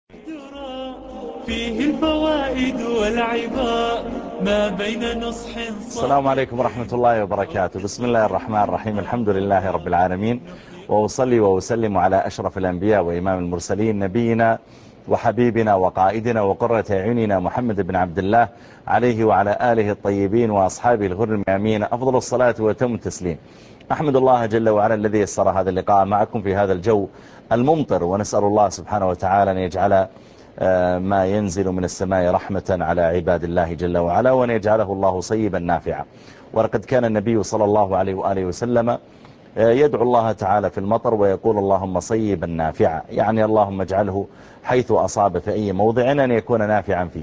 فيه الفوائد والعباء ما بين نصح السلام عليكم ورحمة الله وبركاته. بسم الله الرحمن الرحيم. الحمد لله رب العالمين، وأصلي وأسلم على أشرف الأنبياء وإمام المرسلين، نبينا وحبيبنا وقائدنا وقرة أعيننا محمد بن عبد الله، عليه وعلى آله الطيبين وأصحابه الغر الميامين أفضل الصلاة وتم التسليم. أحمد الله جل وعلا الذي يسر هذا اللقاء معكم في هذا الجو الممطر، ونسأل الله سبحانه وتعالى أن يجعل ما ينزل من السماء رحمة على عباد الله جل وعلا، وأن يجعله الله صيبا نافعا. ولقد كان النبي صلى الله عليه وآله وسلم يدعو الله تعالى في المطر ويقول اللهم صيبا نافعا، يعني اللهم اجعله حيث أصاب في أي موضع أن يكون نافعا فيه.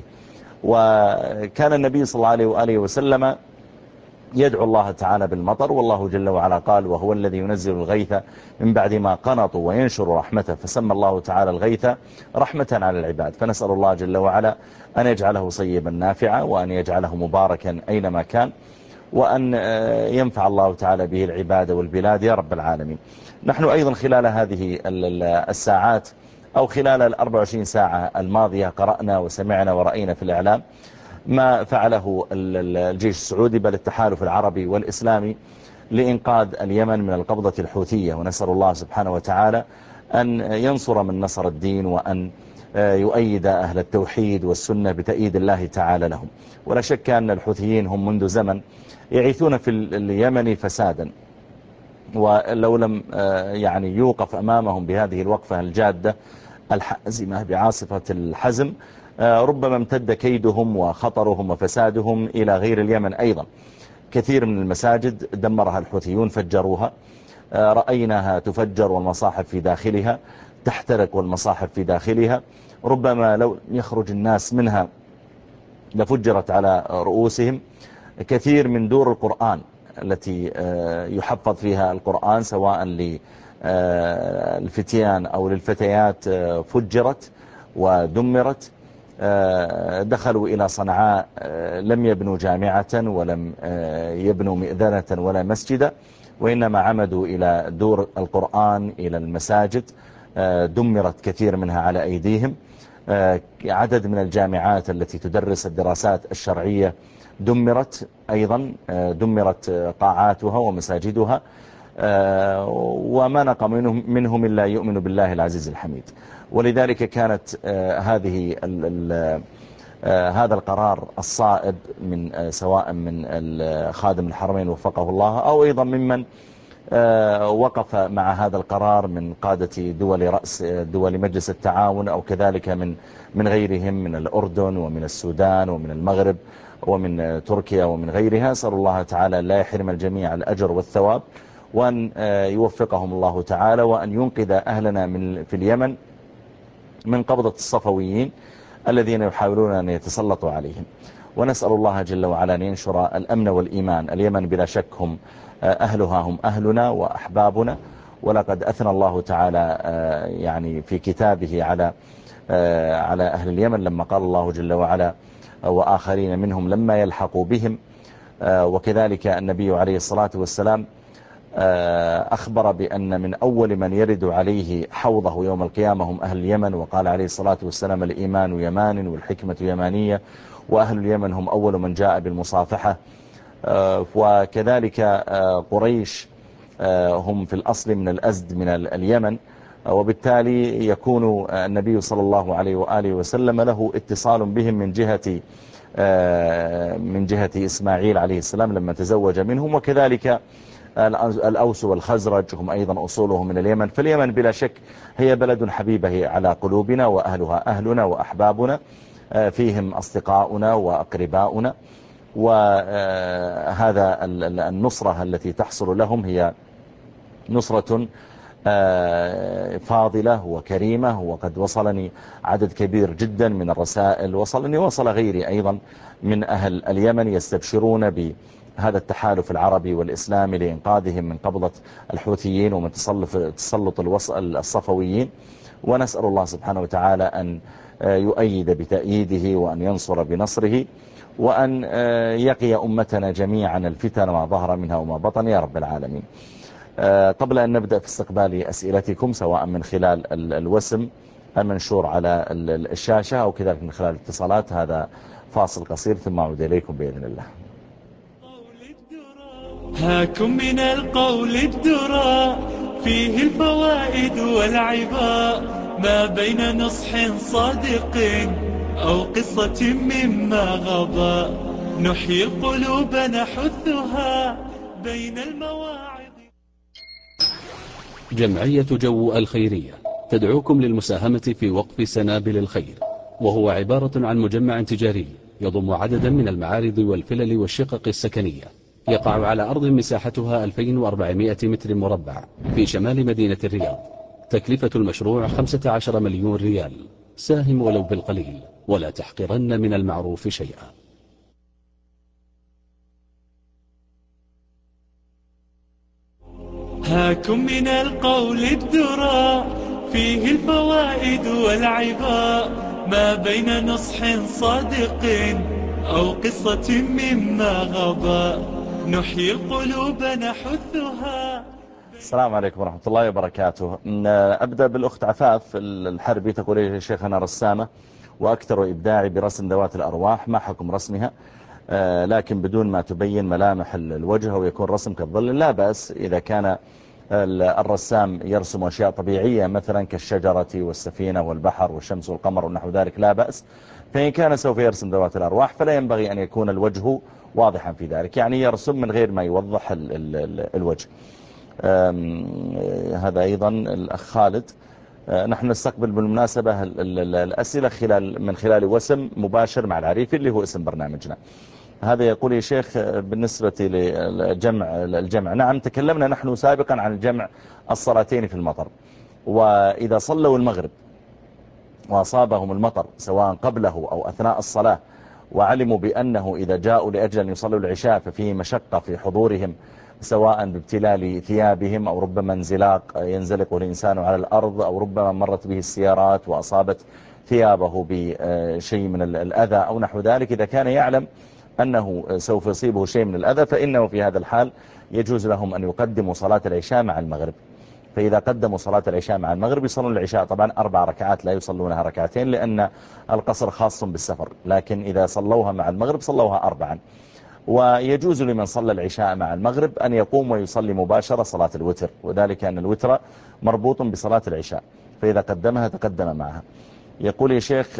وكان النبي صلى الله عليه وآله وسلم يدعو الله تعالى بالمطر، والله جل وعلا قال وهو الذي ينزل الغيث من بعد ما قنطوا وينشر رحمته، فسمى الله تعالى الغيث رحمة على العباد. فنسأل الله جل وعلا أن يجعله صيبا نافعا، وأن يجعله مباركا أينما كان، وأن ينفع الله تعالى به العباد والبلاد يا رب العالمين. نحن أيضا خلال هذه الساعات أو خلال 24 ساعة الماضية قرأنا وسمعنا ورأينا في الإعلام ما فعله الجيش السعودي، بل التحالف العربي والإسلامي، لإنقاذ اليمن من القبضة الحوثية. ونسأل الله سبحانه وتعالى أن ينصر من نصر الدين، وأن يؤيد أهل التوحيد والسنة بتأييد الله تعالى لهم. ولا شك أن الحوثيين هم منذ زمن يعيثون في اليمن فسادا، ولو لم يعني يوقف أمامهم بهذه الوقفة الجادة الحازمة بعاصفة الحزم، ربما امتد كيدهم وخطرهم وفسادهم إلى غير اليمن أيضا. كثير من المساجد دمرها الحوثيون، فجروها، رأيناها تفجر والمصاحف في داخلها تحترق والمصاحف في داخلها. ربما لو يخرج الناس منها لفجرت على رؤوسهم. كثير من دور القرآن التي يحفظ فيها القرآن سواء للفتيان أو للفتيات فجرت ودمرت. دخلوا إلى صنعاء، لم يبنوا جامعة ولم يبنوا مئذنة ولا مسجدا، وإنما عمدوا إلى دور القرآن، إلى المساجد. دمرت كثير منها على أيديهم. عدد من الجامعات التي تدرس الدراسات الشرعية دمرت أيضا، دمرت قاعاتها ومساجدها، وما نقم منهم إلا يؤمن بالله العزيز الحميد. ولذلك كانت هذا القرار الصائب من سواء من خادم الحرمين وفقه الله، أو أيضا ممن وقف مع هذا القرار من قادة دول مجلس التعاون، أو كذلك من غيرهم من الأردن ومن السودان ومن المغرب ومن تركيا ومن غيرها. أسأل الله تعالى لا يحرم الجميع الأجر والثواب، وأن يوفقهم الله تعالى، وأن ينقذ أهلنا في اليمن من قبضة الصفويين الذين يحاولون أن يتسلطوا عليهم. ونسأل الله جل وعلا أن ينشر الأمن والإيمان. اليمن بلا شك هم أهلها، هم أهلنا وأحبابنا. ولقد أثنى الله تعالى يعني في كتابه على أهل اليمن لما قال الله جل وعلا وآخرين منهم لما يلحقوا بهم. وكذلك النبي عليه الصلاة والسلام أخبر بأن من أول من يرد عليه حوضه يوم القيامة هم أهل اليمن. وقال عليه الصلاة والسلام الإيمان يمان والحكمة يمانية، وأهل اليمن هم أول من جاء بالمصافحة. وكذلك قريش هم في الأصل من الأزد من اليمن، وبالتالي يكون النبي صلى الله عليه وآله وسلم له اتصال بهم من جهة إسماعيل عليه السلام لما تزوج منهم. وكذلك الأوس والخزرج هم أيضا أصولهم من اليمن. فاليمن بلا شك هي بلد حبيبة على قلوبنا، وأهلها أهلنا وأحبابنا، فيهم أصدقاؤنا وأقرباؤنا. وهذا النصرة التي تحصل لهم هي نصرة فاضلة وكريمة. وقد وصلني عدد كبير جدا من الرسائل، وصل غيري أيضا من أهل اليمن يستبشرون بهذا التحالف العربي والإسلامي لإنقاذهم من قبضة الحوثيين ومن تسلط الصفويين. ونسأل الله سبحانه وتعالى أن يؤيد بتأييده، وأن ينصر بنصره، وأن يقي أمتنا جميعا الفتن ما ظهر منها وما بطن يا رب العالمين. قبل أن نبدأ في استقبال أسئلتكم سواء من خلال الوسم المنشور على الشاشة أو كذلك من خلال الاتصالات. هذا فاصل قصير ثم أعود إليكم بإذن الله. هاكم من القول الدرى فيه الفوائد والعباء، ما بين نصح صادق أو قصة مما غضى، نحيي القلوب نحثها بين المواعظ. جمعية جو الخيرية تدعوكم للمساهمة في وقف سنابل الخير، وهو عبارة عن مجمع تجاري يضم عددا من المعارض والفلل والشقق السكنية، يقع على أرض مساحتها 2400 متر مربع في شمال مدينة الرياض. تكلفة المشروع 15 مليون ريال. ساهم ولو بالقليل، ولا تحقرن من المعروف شيئا. هاكم من القول الدرى فيه الفوائد والعباء، ما بين نصح صادق أو قصة مما غضى، نحيي القلوب نحثها. السلام عليكم ورحمة الله وبركاته. أبدأ بالأخت عفاف الحربي، تقول يا شيخنا رسامة وأكثر إبداعي برسم ذوات الأرواح، ما حكم رسمها لكن بدون ما تبين ملامح الوجه ويكون رسم كالظل؟ لا بأس إذا كان الرسام يرسم أشياء طبيعية مثلا كالشجرة والسفينة والبحر والشمس والقمر ونحو ذلك لا بأس. فإن كان سوف يرسم ذوات الأرواح فلا ينبغي أن يكون الوجه واضحا في ذلك، يعني يرسم من غير ما يوضح الوجه. هذا أيضا الأخ خالد. نحن نستقبل بالمناسبة الأسئلة من خلال وسم مباشر مع العريفي اللي هو اسم برنامجنا. هذا يقول يا شيخ بالنسبة للجمع، نعم تكلمنا نحن سابقا عن الجمع الصلاتين في المطر، وإذا صلوا المغرب وأصابهم المطر سواء قبله أو أثناء الصلاة وعلموا بأنه إذا جاءوا لأجل أن يصلوا العشاء ففيه مشقة في حضورهم سواء بابتلال ثيابهم أو ربما ينزلق الإنسان على الأرض أو ربما مرت به السيارات وأصابت ثيابه بشيء من الأذى أو نحو ذلك، إذا كان يعلم أنه سوف يصيبه شيء من الأذى فإنه في هذا الحال يجوز لهم أن يقدموا صلاة العشاء مع المغرب. فإذا قدموا صلاة العشاء مع المغرب يصلون العشاء طبعا 4 ركعات لا يصلونها ركعتين لأن القصر خاص بالسفر، لكن إذا صلوها مع المغرب صلوها 4. ويجوز لمن صلى العشاء مع المغرب أن يقوم ويصلي مباشرة صلاة الوتر، وذلك أن الوتر مربوط بصلاة العشاء، فإذا قدمها تقدم معها. يقول يا شيخ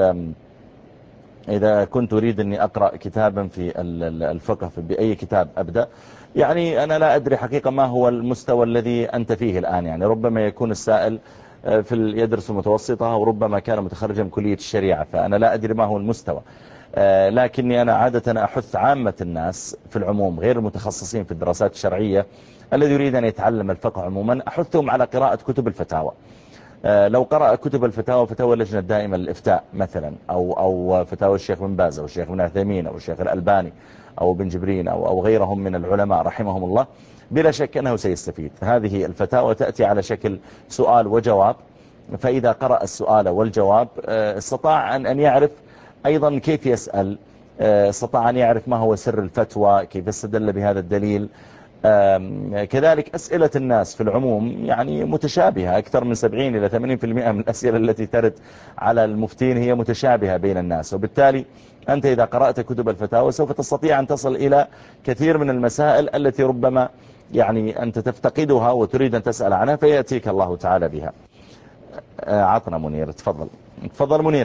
إذا كنت أريد أني أقرأ كتابا في الفقه بأي كتاب أبدأ؟ يعني أنا لا أدري حقيقة ما هو المستوى الذي أنت فيه الآن، يعني ربما يكون السائل يدرس المتوسطة وربما كان متخرجا من كلية الشريعة، فأنا لا أدري ما هو المستوى. لكني أنا عادة أحث عامة الناس في العموم غير المتخصصين في الدراسات الشرعية الذي يريد أن يتعلم الفقه عموما أحثهم على قراءة كتب الفتاوى. لو قرأ كتب الفتاوى، فتاوى اللجنة الدائمة للإفتاء مثلا أو فتاوى الشيخ بن باز أو الشيخ بن عثيمين أو الشيخ الألباني أو بن جبرين أو غيرهم من العلماء رحمهم الله، بلا شك أنه سيستفيد. هذه الفتاوى تأتي على شكل سؤال وجواب، فإذا قرأ السؤال والجواب استطاع أن يعرف أيضا كيف يسأل، استطاع أن يعرف ما هو سر الفتوى، كيف استدل بهذا الدليل. كذلك أسئلة الناس في العموم يعني متشابهة، أكثر من 70 إلى 80% من الأسئلة التي ترد على المفتين هي متشابهة بين الناس، وبالتالي أنت إذا قرأت كتب الفتاوى سوف تستطيع أن تصل إلى كثير من المسائل التي ربما يعني أنت تفتقدها وتريد أن تسأل عنها فيأتيك الله تعالى بها. عطنا منير، تفضل منير.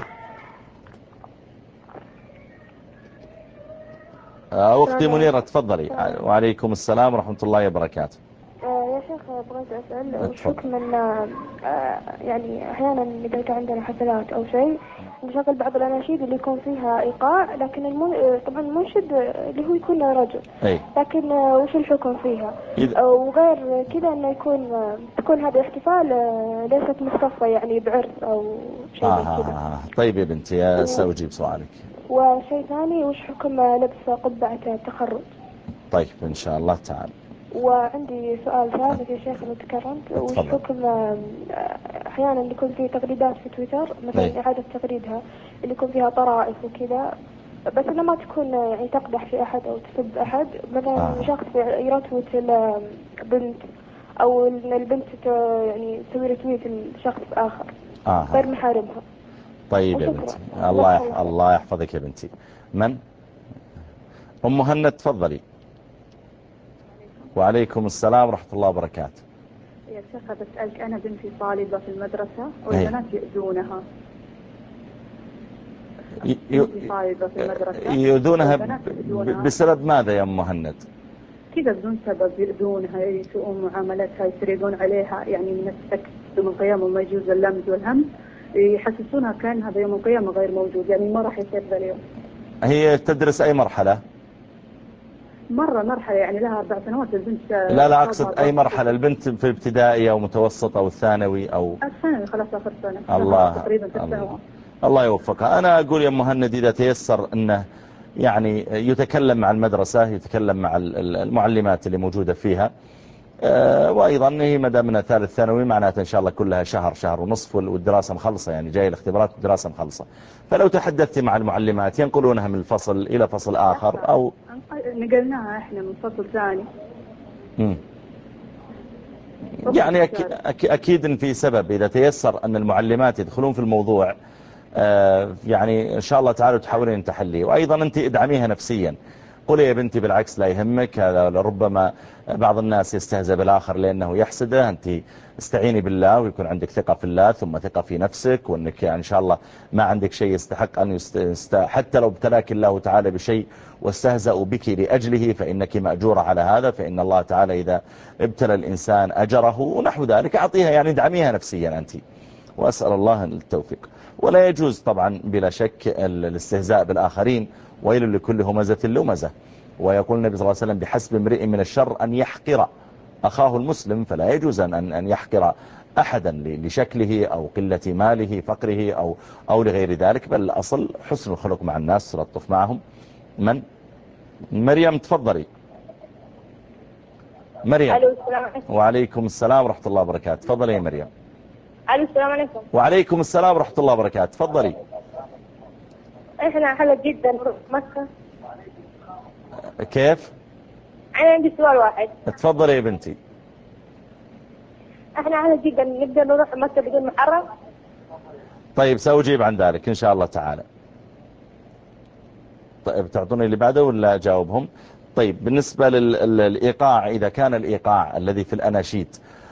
أختي منيرة تفضلي. وعليكم السلام ورحمة الله وبركاته. يا شيخ بغيت أسأل وش حكم أن يعني أحيانا إذا كان عندنا حفلات أو شيء نشغل بعض الأناشيد اللي يكون فيها إيقاع، لكن طبعا المنشد اللي هو يكون رجل، لكن وش الحكم فيها؟ وغير كذا أنه تكون هذا الاحتفال ليست مختصة يعني بعرس أو شيء كذا. طيب يا بنتي سأجيب سؤالك. وشيء ثاني، وش حكم لبس قبعة التخرج؟ طيب إن شاء الله تعالى. وعندي سؤال ثالث يا شيخ لو تكرمت، وش حكم أحيانا يكون في تغريدات في تويتر مثلا إعادة تغريدها اللي يكون فيها طرائف وكذا، بس أنها ما تكون يعني تقدح في أحد أو تسب أحد، مثلا شخص يرتوت البنت أو البنت يعني تسوي رتويت لشخص آخر. غير محارمها. طيب يا بنتي، الله يحفظك يا بنتي. من؟ أم مهند تفضلي. وعليكم السلام ورحمة الله وبركاته. يا شيخ بسألك، أنا بنتي طالبة في المدرسة والبنات يؤذونها. يؤذونها بسبب ماذا يا أم مهند؟ كذا بدون سبب يؤذونها، يسوءون معاملتها، يسرقون عليها، يعني من السكت يوم القيامة ما يجوز اللمز والهم، يحسسونها كان هذا يوم القيامة غير موجود، يعني ما راح يصير ذا اليوم. هي تدرس أي مرحلة؟ مرحلة يعني لها 4 سنوات البنت. لا أقصد أي مرحلة، البنت في الابتدائي أو متوسط أو الثانوي أو الثانوي، خلاص آخر سنة. تقريبا 6 سنوات. الله يوفقها. أنا أقول يا مهند إذا تيسر أنه يعني يتكلم مع المدرسة، يتكلم مع المعلمات اللي موجودة فيها، وأيضا هي مدامنا ثالث ثانوي معناته إن شاء الله كلها شهر ونصف والدراسة مخلصة، يعني جاي الاختبارات والدراسة مخلصة. فلو تحدثت مع المعلمات ينقلونها من الفصل إلى فصل آخر أو نقلناها إحنا من فصل ثاني. يعني أكيد إن في سبب. إذا تيسر أن المعلمات يدخلون في الموضوع يعني إن شاء الله تعالى تحاولين أن تحليه. وأيضا أنت ادعميها نفسيا، قولي يا بنتي بالعكس لا يهمك، هذا ربما بعض الناس يستهزأ بالآخر لأنه يحسده، أنت استعيني بالله ويكون عندك ثقة في الله ثم ثقة في نفسك، وأنك إن شاء الله ما عندك شيء يستحق أن حتى لو ابتلاك الله تعالى بشيء واستهزأوا بك لأجله فإنك مأجورة على هذا، فإن الله تعالى إذا ابتلى الإنسان أجره ونحو ذلك. أعطيها يعني ادعميها نفسيا أنت، وأسأل الله التوفيق. ولا يجوز طبعا بلا شك الاستهزاء بالآخرين، ويل لكل همزة لمزة. ويقول النبي صلى الله عليه وسلم بحسب امرئ من الشر أن يحقر أخاه المسلم، فلا يجوز أن يحقر أحدا لشكله أو قلة ماله فقره أو لغير ذلك، بل الأصل حسن الخلق مع الناس، تلطف معهم. من؟ مريم تفضلي. مريم. وعليكم السلام ورحمة الله وبركاته. تفضلي يا مريم. السلام عليكم. وعليكم السلام ورحمة الله وبركاته. تفضلي. احنا حلق جدا نروح مكة. كيف؟ انا عندي سؤال واحد. تفضلي يا بنتي. احنا حلق جدا نقدر نروح مكة بدون محرم؟ طيب سأجيب عن ذلك إن شاء الله تعالى. طيب تعطوني اللي بعده ولا أجاوبهم؟ طيب بالنسبة للإيقاع، إذا كان الإيقاع الذي في الأناشيد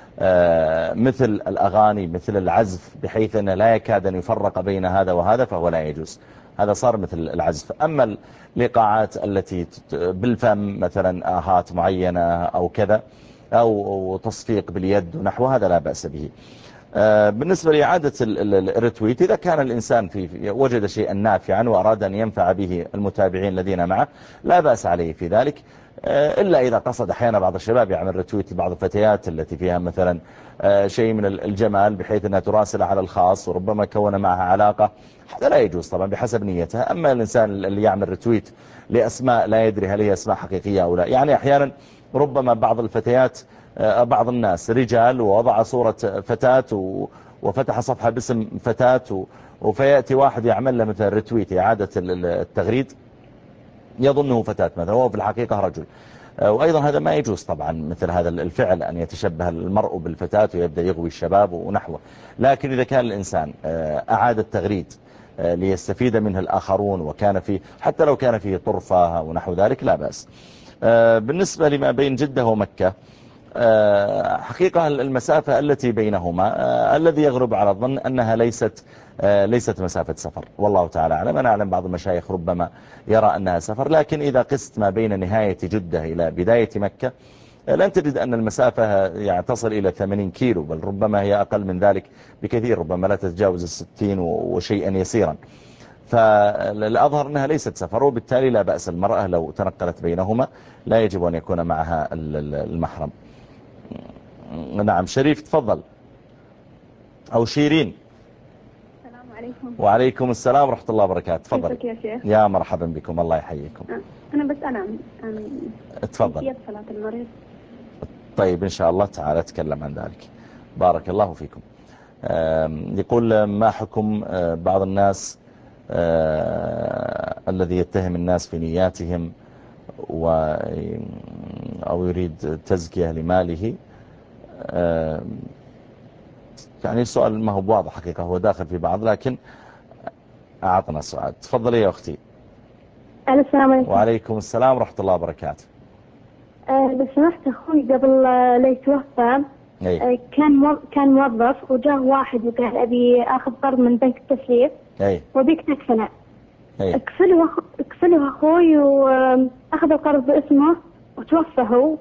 مثل الأغاني مثل العزف بحيث أنه لا يكاد أن يفرق بين هذا وهذا فهو لا يجوز، هذا صار مثل العزف. أما الإيقاعات التي بالفم مثلا آهات معينة أو كذا أو تصفيق باليد ونحو هذا لا بأس به. بالنسبة لإعادة الرتويت، إذا كان الإنسان وجد شيئا نافعا وأراد أن ينفع به المتابعين الذين معه لا بأس عليه في ذلك، إلا إذا قصد أحيانا بعض الشباب يعمل رتويت لبعض الفتيات التي فيها مثلا شيء من الجمال بحيث أنها تراسل على الخاص وربما كون معها علاقة، هذا لا يجوز طبعا بحسب نيتها. أما الإنسان اللي يعمل رتويت لأسماء لا يدري هل هي أسماء حقيقية أو لا، يعني أحيانا ربما بعض الفتيات بعض الناس رجال ووضع صورة فتاة وفتح صفحة باسم فتاة وفيأتي واحد يعمل له مثل رتويت إعادة التغريد يظنه فتاة مثلا وهو في الحقيقة رجل، وأيضا هذا ما يجوز طبعا مثل هذا الفعل أن يتشبه المرء بالفتاة ويبدأ يغوي الشباب ونحوه. لكن إذا كان الإنسان أعاد التغريد ليستفيد منه الآخرون وكان فيه حتى لو كان فيه طرفة ونحو ذلك لا بأس. بالنسبة لما بين جدة ومكة، حقيقة المسافة التي بينهما الذي يغرب على الظن أنها ليست مسافة سفر، والله تعالى أعلم. أنا أعلم بعض المشايخ ربما يرى أنها سفر، لكن إذا قست ما بين نهاية جدة إلى بداية مكة لن تجد أن المسافة يعني تصل إلى 80 كيلو، بل ربما هي أقل من ذلك بكثير، ربما لا تتجاوز 60 وشيئا يسيرا. فالأظهر أنها ليست سفر، وبالتالي لا بأس المرأة لو تنقلت بينهما، لا يجب أن يكون معها المحرم. نعم شريف تفضل، أو شيرين. السلام عليكم. وعليكم السلام ورحمة الله وبركاته. تفضل. كيفك يا شيخ؟ يا مرحبا بكم، الله يحييكم. أنا تفضل. كيفية صلاة المريض؟ طيب إن شاء الله تعالى أتكلم عن ذلك. بارك الله فيكم. يقول ما حكم بعض الناس الذي يتهم الناس في نياتهم أو يريد تزكية لماله، يعني السؤال ما هو واضح حقيقة، هو داخل في بعض، لكن أعطنا السؤال. تفضلي يا أختي. السلام عليكم. وعليكم السلام ورحمة الله وبركاته. لو سمحت أخوي قبل لا يتوفى كان موظف، وجاء واحد وقال أبي أخذ قرض من بنك التسليف وبيك تكفله. اكفله أخوي وأخذ القرض باسمه وتوفى هو،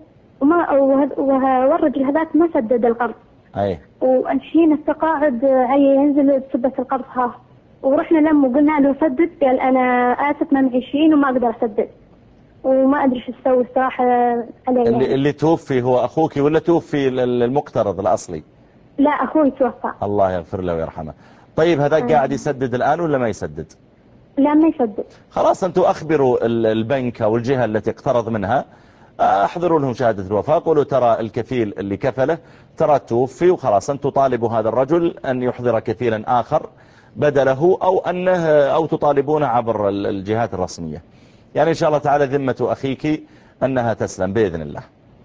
والرجل هذاك ما سدد القرض. والحين التقاعد ينزل بسبة القرض ها، ورحنا لما قلنا له سدد، قال أنا آسف ما معي شيء وما أقدر أسدد، وما أدري شو أسوي الصراحة عليه. اللي توفي هو أخوك ولا توفي المقترض الأصلي؟ لا أخوي توفى. الله يغفر له ويرحمه. طيب هذا قاعد يسدد الآن ولا ما يسدد؟ لا ما يسدد. خلاص أنتوا أخبروا البنك أو الجهة التي اقترض منها، احضروا لهم شهادة الوفاة، قولوا ترى الكفيل اللي كفله ترى توفي، وخلاص أنتوا طالبوا هذا الرجل أن يحضر كفيلا آخر بدله، أو تطالبونه عبر الجهات الرسمية. يعني إن شاء الله تعالى ذمة أخيك أنها تسلم بإذن الله.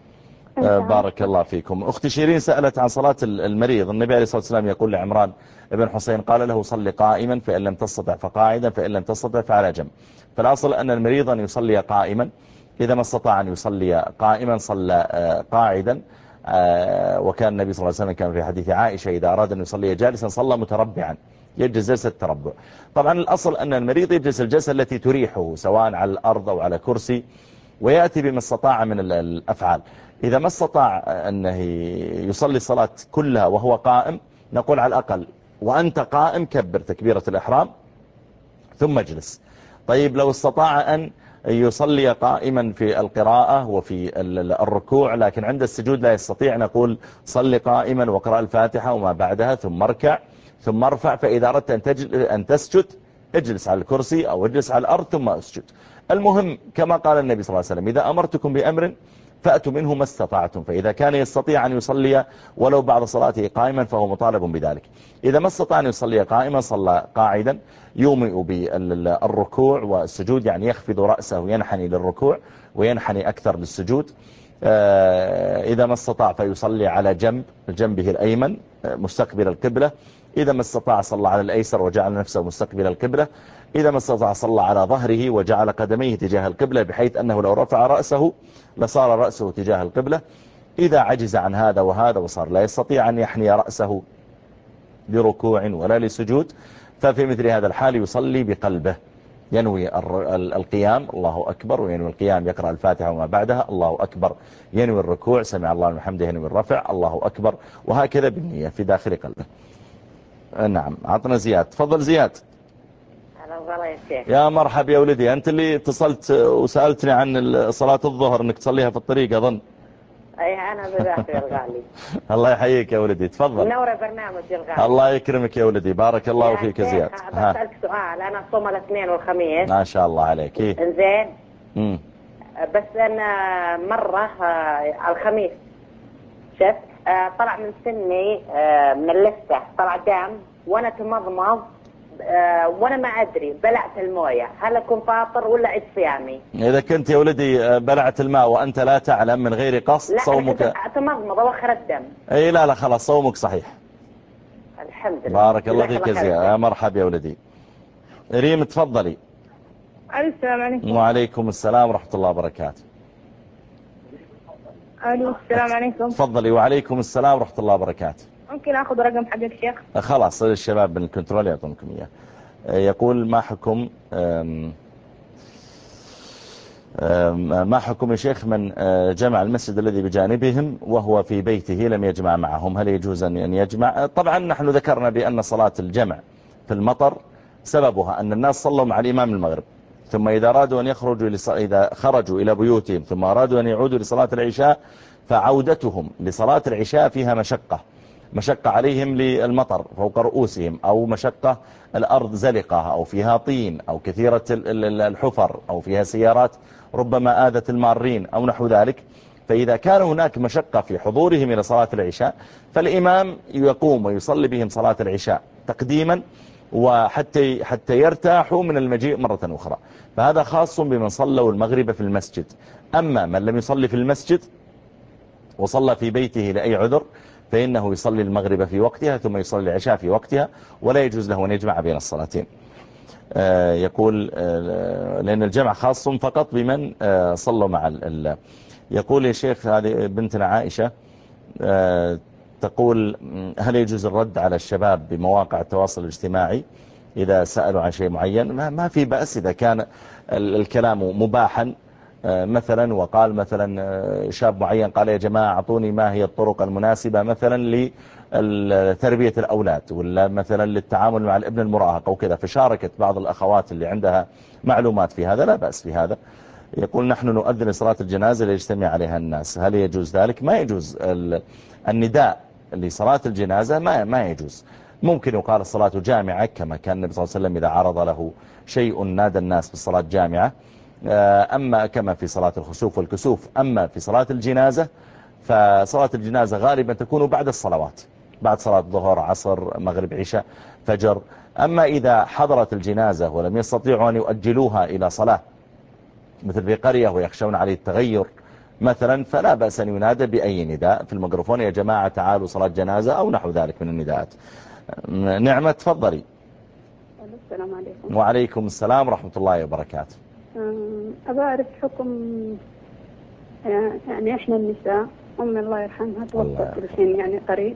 بارك الله فيكم. أختي شيرين سألت عن صلاة المريض. النبي عليه الصلاة والسلام يقول لعمران ابن حسين قال له صل قائما، فإن لم تستطع فقاعدا، فإن لم تستطع فعلى جنب. فالأصل أن المريض أن يصلي قائما، إذا ما استطاع أن يصلي قائما صلى قاعدا. وكان النبي صلى الله عليه وسلم كان في حديث عائشة إذا أراد أن يصلي جالسا صلى متربعا، يجلس جلسة التربع. طبعا الأصل أن المريض يجلس الجلسة التي تريحه سواء على الأرض أو على كرسي، ويأتي بما استطاع من الأفعال. إذا ما استطاع أنه يصلي الصلاة كلها وهو قائم، نقول على الأقل وأنت قائم كبر تكبيرة الإحرام ثم اجلس. طيب لو استطاع أن يصلي قائما في القراءة وفي الركوع لكن عند السجود لا يستطيع، نقول صلي قائما وقرأ الفاتحة وما بعدها ثم اركع ثم ارفع، فإذا أردت أن تسجد اجلس على الكرسي أو اجلس على الأرض ثم اسجد. المهم كما قال النبي صلى الله عليه وسلم إذا أمرتكم بأمر فأتوا منه ما استطعتم، فإذا كان يستطيع أن يصلي ولو بعد صلاته قائما فهو مطالب بذلك. إذا ما استطاع أن يصلي قائما صلى قاعدا، يومئ بالركوع والسجود، يعني يخفض رأسه وينحني للركوع وينحني أكثر للسجود. إذا ما استطاع فيصلي على جنبه الأيمن مستقبل القبلة، إذا ما استطاع صلى على الأيسر وجعل نفسه مستقبل القبلة، إذا ما استطاع صلى على ظهره وجعل قدميه تجاه القبلة بحيث أنه لو رفع رأسه لصار رأسه تجاه القبلة. إذا عجز عن هذا وهذا وصار لا يستطيع أن يحني رأسه لركوع ولا لسجود، ففي مثل هذا الحال يصلي بقلبه، ينوي القيام الله أكبر، وينوي القيام يقرأ الفاتحة وما بعدها الله أكبر، ينوي الركوع سمع الله لمن حمده، ينوي الرفع الله أكبر، وهكذا بالنية في داخل قلبه. نعم. عطنا زياد. تفضل زياد. يا مرحب يا ولدي، أنت اللي اتصلت وسألتني عن صلاة الظهر أنك تصليها في الطريق أظن. أي أنا بدأت يا الغالي. الله يحييك يا ولدي، تفضل. منورة برنامج يا الغالي. الله يكرمك يا ولدي، بارك الله فيك يا زياد. بسألك سؤال، أنا صوم الاثنين والخميس. ما شاء الله عليك. إنزين. بس أنا مرة على الخميس شفت طلع من سني من اللثة طلع دم، وأنا تمضمض وانا ما ادري بلعت المويه، هل اكون فاطر ولا عيد صيامي؟ اذا كنت يا ولدي بلعت الماء وانت لا تعلم من غير قصد صومك اتمضمض واخر الدم. اي لا خلاص صومك صحيح. الحمد لله. بارك الله فيك يا مرحبا يا ولدي. ريم تفضلي. السلام عليكم. وعليكم السلام ورحمه الله وبركاته. السلام عليكم. تفضلي. وعليكم السلام ورحمه الله وبركاته. ممكن أخذ رقم حقك شيخ؟ خلاص الشباب من الكنترول يعطونكم إياه. يقول ما حكم يا شيخ من جمع المسجد الذي بجانبهم وهو في بيته لم يجمع معهم، هل يجوز أن يجمع؟ طبعا نحن ذكرنا بأن صلاة الجمع في المطر سببها أن الناس صلوا مع الإمام المغرب، ثم إذا أرادوا أن إذا خرجوا إلى بيوتهم ثم أرادوا أن يعودوا لصلاة العشاء فعودتهم لصلاة العشاء فيها مشقة عليهم للمطر فوق رؤوسهم، أو مشقة الأرض زلقة أو فيها طين أو كثيرة الحفر أو فيها سيارات ربما آذت المارين أو نحو ذلك. فإذا كان هناك مشقة في حضورهم إلى صلاة العشاء فالإمام يقوم ويصلي بهم صلاة العشاء تقديما وحتى يرتاحوا من المجيء مرة أخرى. فهذا خاص بمن صلوا المغرب في المسجد. أما من لم يصلي في المسجد وصلى في بيته لأي عذر فإنه يصلي المغرب في وقتها ثم يصلي العشاء في وقتها، ولا يجوز له أن يجمع بين الصلاتين. يقول لأن الجمع خاص فقط بمن صلوا مع يقول يا شيخ، هذه بنتنا عائشة تقول: هل يجوز الرد على الشباب بمواقع التواصل الاجتماعي إذا سألوا عن شيء معين؟ ما في بأس إذا كان الكلام مباحا مثلا، وقال مثلا شاب معين قال: يا جماعة أعطوني ما هي الطرق المناسبة مثلا لتربية الأولاد، ولا مثلا للتعامل مع الابن المراهق أو كذا، فشاركت بعض الأخوات اللي عندها معلومات في هذا، لا بأس في هذا. يقول: نحن نؤذن صلاة الجنازة ليجتمع عليها الناس، هل يجوز ذلك؟ ما يجوز. النداء لصلاة الجنازة ما يجوز. ممكن يقال الصلاة جامعة، كما كان النبي صلى الله عليه وسلم إذا عرض له شيء نادى الناس بالصلاة جامعة، أما كما في صلاة الخسوف والكسوف. أما في صلاة الجنازة، فصلاة الجنازة غالبا تكون بعد الصلوات، بعد صلاة ظهر، عصر، مغرب، عشاء، فجر. أما إذا حضرت الجنازة ولم يستطيعوا أن يؤجلوها إلى صلاة مثل في قرية ويخشون عليه التغير مثلا، فلا بأس أن ينادى بأي نداء في الميكروفون: يا جماعة تعالوا صلاة جنازة، أو نحو ذلك من النداءات. نعمة، تفضلي. السلام عليكم. وعليكم السلام ورحمة الله وبركاته. أبغى أعرف حكم، يعني إحنا النساء، أمي الله يرحمها توفت الحين يعني قريب،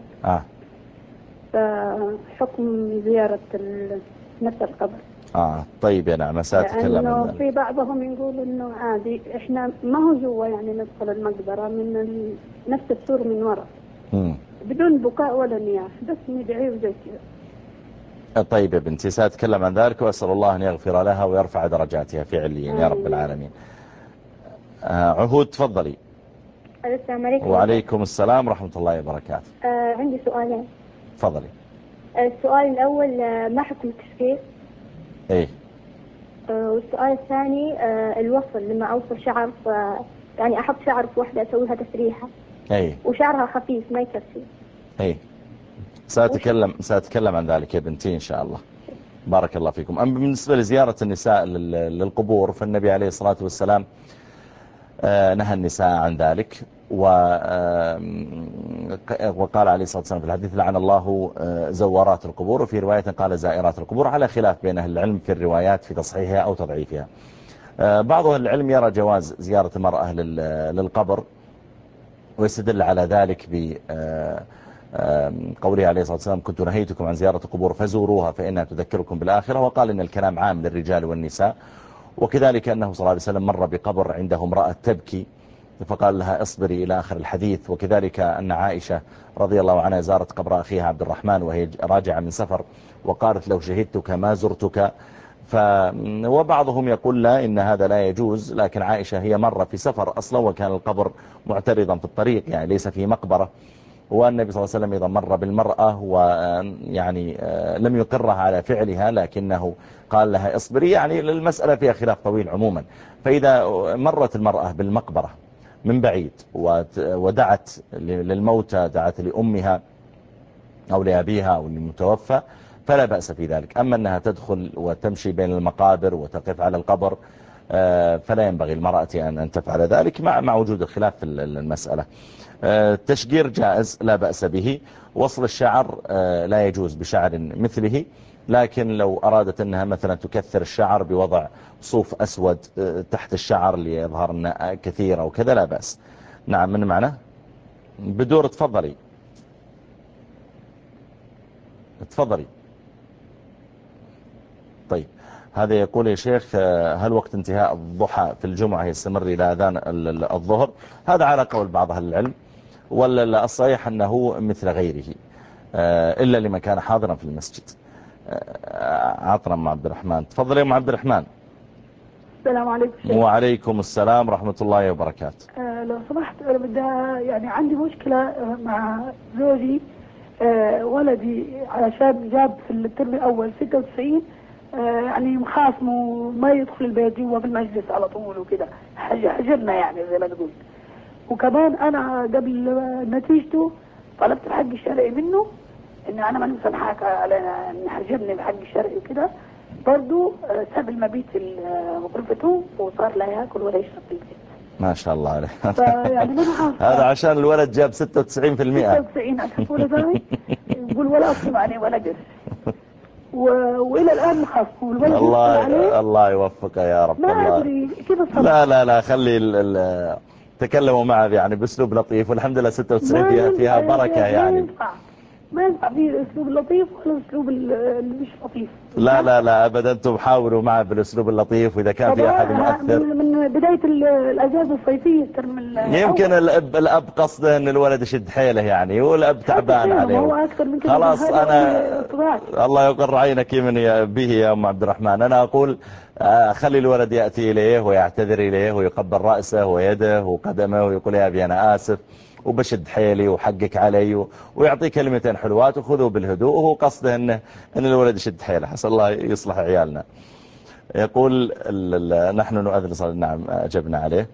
فحكم زيارة نفس القبر. طيب يا نعمة، سأتكلم لأنه في بعضهم يقول إنه عادي، إحنا ما هو جوا يعني ندخل المقبرة من نفس السور من وراء بدون بكاء ولا نياح، بس ندعي وزي كذا. طيب يا بنتي، سأتكلم عن ذلك، وأسأل الله أن يغفر لها ويرفع درجاتها في عليين يا رب العالمين. عهود، تفضلي. السلام عليكم. وعليكم السلام ورحمة الله وبركاته. عندي سؤالين. تفضلي. السؤال الأول: ما حكم التشخيص؟ ايه. والسؤال الثاني: الوصل، لما أوصل شعر يعني أحط شعر في واحدة أسويها تسريحة، ايه، وشعرها خفيف ما يكفي. ايه، سأتكلم عن ذلك يا بنتي إن شاء الله. بارك الله فيكم. أما بالنسبة لزيارة النساء للقبور، فالنبي عليه الصلاة والسلام نهى النساء عن ذلك، وقال عليه الصلاة والسلام في الحديث: لعن الله زوارات القبور، وفي رواية قال زائرات القبور، على خلاف بين أهل العلم في الروايات في تصحيحها أو تضعيفها. بعض أهل العلم يرى جواز زيارة المرأة للقبر، ويستدل على ذلك بقوله عليه الصلاة والسلام: كنت نهيتكم عن زيارة القبور فزوروها فإنها تذكركم بالآخرة. وقال إن الكلام عام للرجال والنساء. وكذلك أنه صلى الله عليه وسلم مر بقبر عنده امرأة تبكي فقال لها: اصبري إلى آخر الحديث. وكذلك أن عائشة رضي الله عنها زارت قبر أخيها عبد الرحمن وهي راجعة من سفر، وقالت: لو شهدتك ما زرتك. وبعضهم يقول لا، إن هذا لا يجوز، لكن عائشة هي مرة في سفر أصلا، وكان القبر معترضا في الطريق، يعني ليس في مقبرة. والنبي صلى الله عليه وسلم إذا مر بالمرأة ويعني لم يقرها على فعلها، لكنه قال لها: اصبري. يعني المسألة فيها خلاف طويل عموما. فإذا مرت المرأة بالمقبرة من بعيد ودعت للموتى، دعت لأمها أو لأبيها أو للمتوفى، فلا بأس في ذلك. أما أنها تدخل وتمشي بين المقابر وتقف على القبر، فلا ينبغي المرأة أن تفعل ذلك، مع وجود الخلاف في المسألة. التشجير جائز لا بأس به. وصل الشعر لا يجوز بشعر مثله، لكن لو أرادت أنها مثلا تكثر الشعر بوضع صوف أسود تحت الشعر ليظهر أنه كثير أو كذا، لا بأس. نعم، من معنا بدور؟ تفضلي. طيب، هذا يقول: يا شيخ، هل وقت انتهاء الضحى في الجمعة يستمر إلى أذان الظهر؟ هذا على قول بعض أهل العلم، ولا الصحيح أنه مثل غيره إلا لمن كان حاضرا في المسجد. عطنا أم عبد الرحمن. تفضل يا أم عبد الرحمن. السلام عليكم شيخ. وعليكم السلام ورحمة الله وبركاته. لو سمحت، أنا بدي يعني عندي مشكلة مع زوجي. ولدي علشان جاب في الترم الأول 96، يعني مخاصمه ما يدخل البيت جوا في المجلس على طول وكده، حجرنا يعني زي ما تقول. وكمان أنا قبل نتيجته طلبت الحق الشرعي منه، إن أنا ما مسامحاك على إن حجرني بحق الشرعي وكده. برضو ساب المبيت غرفته وصار لا يأكل ولا يشرب في البيت. ما شاء الله عليه. يعني هذا عشان الولد جاب 96%. 96 عشان ولد يقول ولا أصل عليه ولا قرش. وإلى الآن مخاصمه والولد الله يوفقه يا رب. ما أدري كيف الصبر. لا خلي تكلموا معه يعني بأسلوب لطيف، والحمد لله 96 فيها بركة يعني. ما ينفع فيه الأسلوب اللطيف ولا الأسلوب مش لطيف. لا أبدا، أنتم حاولوا معه بالأسلوب اللطيف، وإذا كان في أحد مؤثر من بداية الأجازة الصيفية الترم يمكن الأب قصده أن الولد يشد حيله يعني، والأب تعبان عليه. هو أكثر من كده. خلاص أنا الله يقر عينك من به يا أم عبد الرحمن. أنا أقول خلي الولد يأتي إليه ويعتذر إليه ويقبل رأسه ويده وقدمه ويقول يا أبي أنا آسف وبشد حيلي وحقك علي، ويعطي كلمتين حلوات وخذوا بالهدوء، وهو قصده أن الولد يشد حيله. حسن الله يصلح عيالنا. يقول نحن نؤذن صلاة. نعم أجبنا عليه.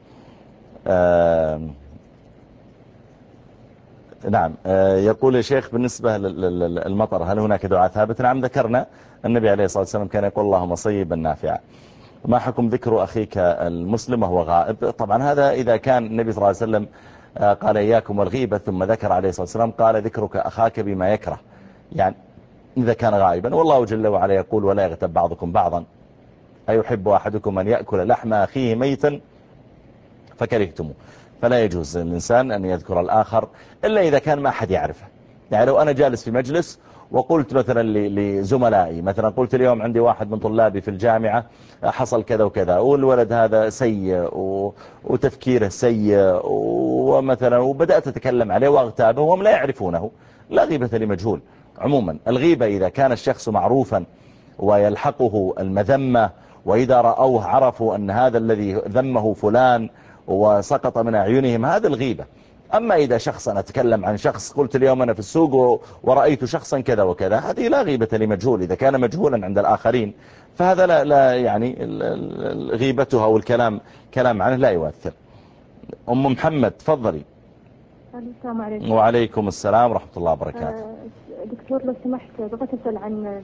نعم. يقول يا شيخ بالنسبة للمطر هل هناك دعاء ثابت؟ نعم ذكرنا النبي عليه الصلاة والسلام كان يقول اللهم صيبا نافعا. ما حكم ذكر أخيك المسلم وهو غائب؟ طبعا هذا إذا كان النبي صلى الله عليه وسلم قال إياكم والغيبة، ثم ذكر عليه الصلاة والسلام قال ذكرك أخاك بما يكره، يعني إذا كان غائبا. والله جل وعلا يقول ولا يغتب بعضكم بعضا أيحب أحدكم أن يأكل لحم أخيه ميتا فكرهتموه. فلا يجوز للإنسان أن يذكر الآخر إلا إذا كان ما أحد يعرفه. يعني لو أنا جالس في مجلس وقلت مثلا لزملائي، مثلا قلت اليوم عندي واحد من طلابي في الجامعة حصل كذا وكذا، والولد هذا سيء وتفكيره سيء ومثلا وبدأت أتكلم عليه واغتابه وهم لا يعرفونه، لا غيبة لمجهول. عموما الغيبة إذا كان الشخص معروفا ويلحقه المذمة، وإذا رأوه عرفوا أن هذا الذي ذمه فلان وسقط من أعينهم، هذا الغيبة. أما إذا شخص أنا أتكلم عن شخص قلت اليوم أنا في السوق ورأيت شخصا كذا وكذا، هذه لا غيبة لمجهول. إذا كان مجهولا عند الآخرين فهذا لا يعني غيبتها والكلام عنه لا يؤثر. أم محمد تفضلي. السلام عليكم. وعليكم السلام ورحمة الله وبركاته. دكتور لو سمحت بغيت أسأل عن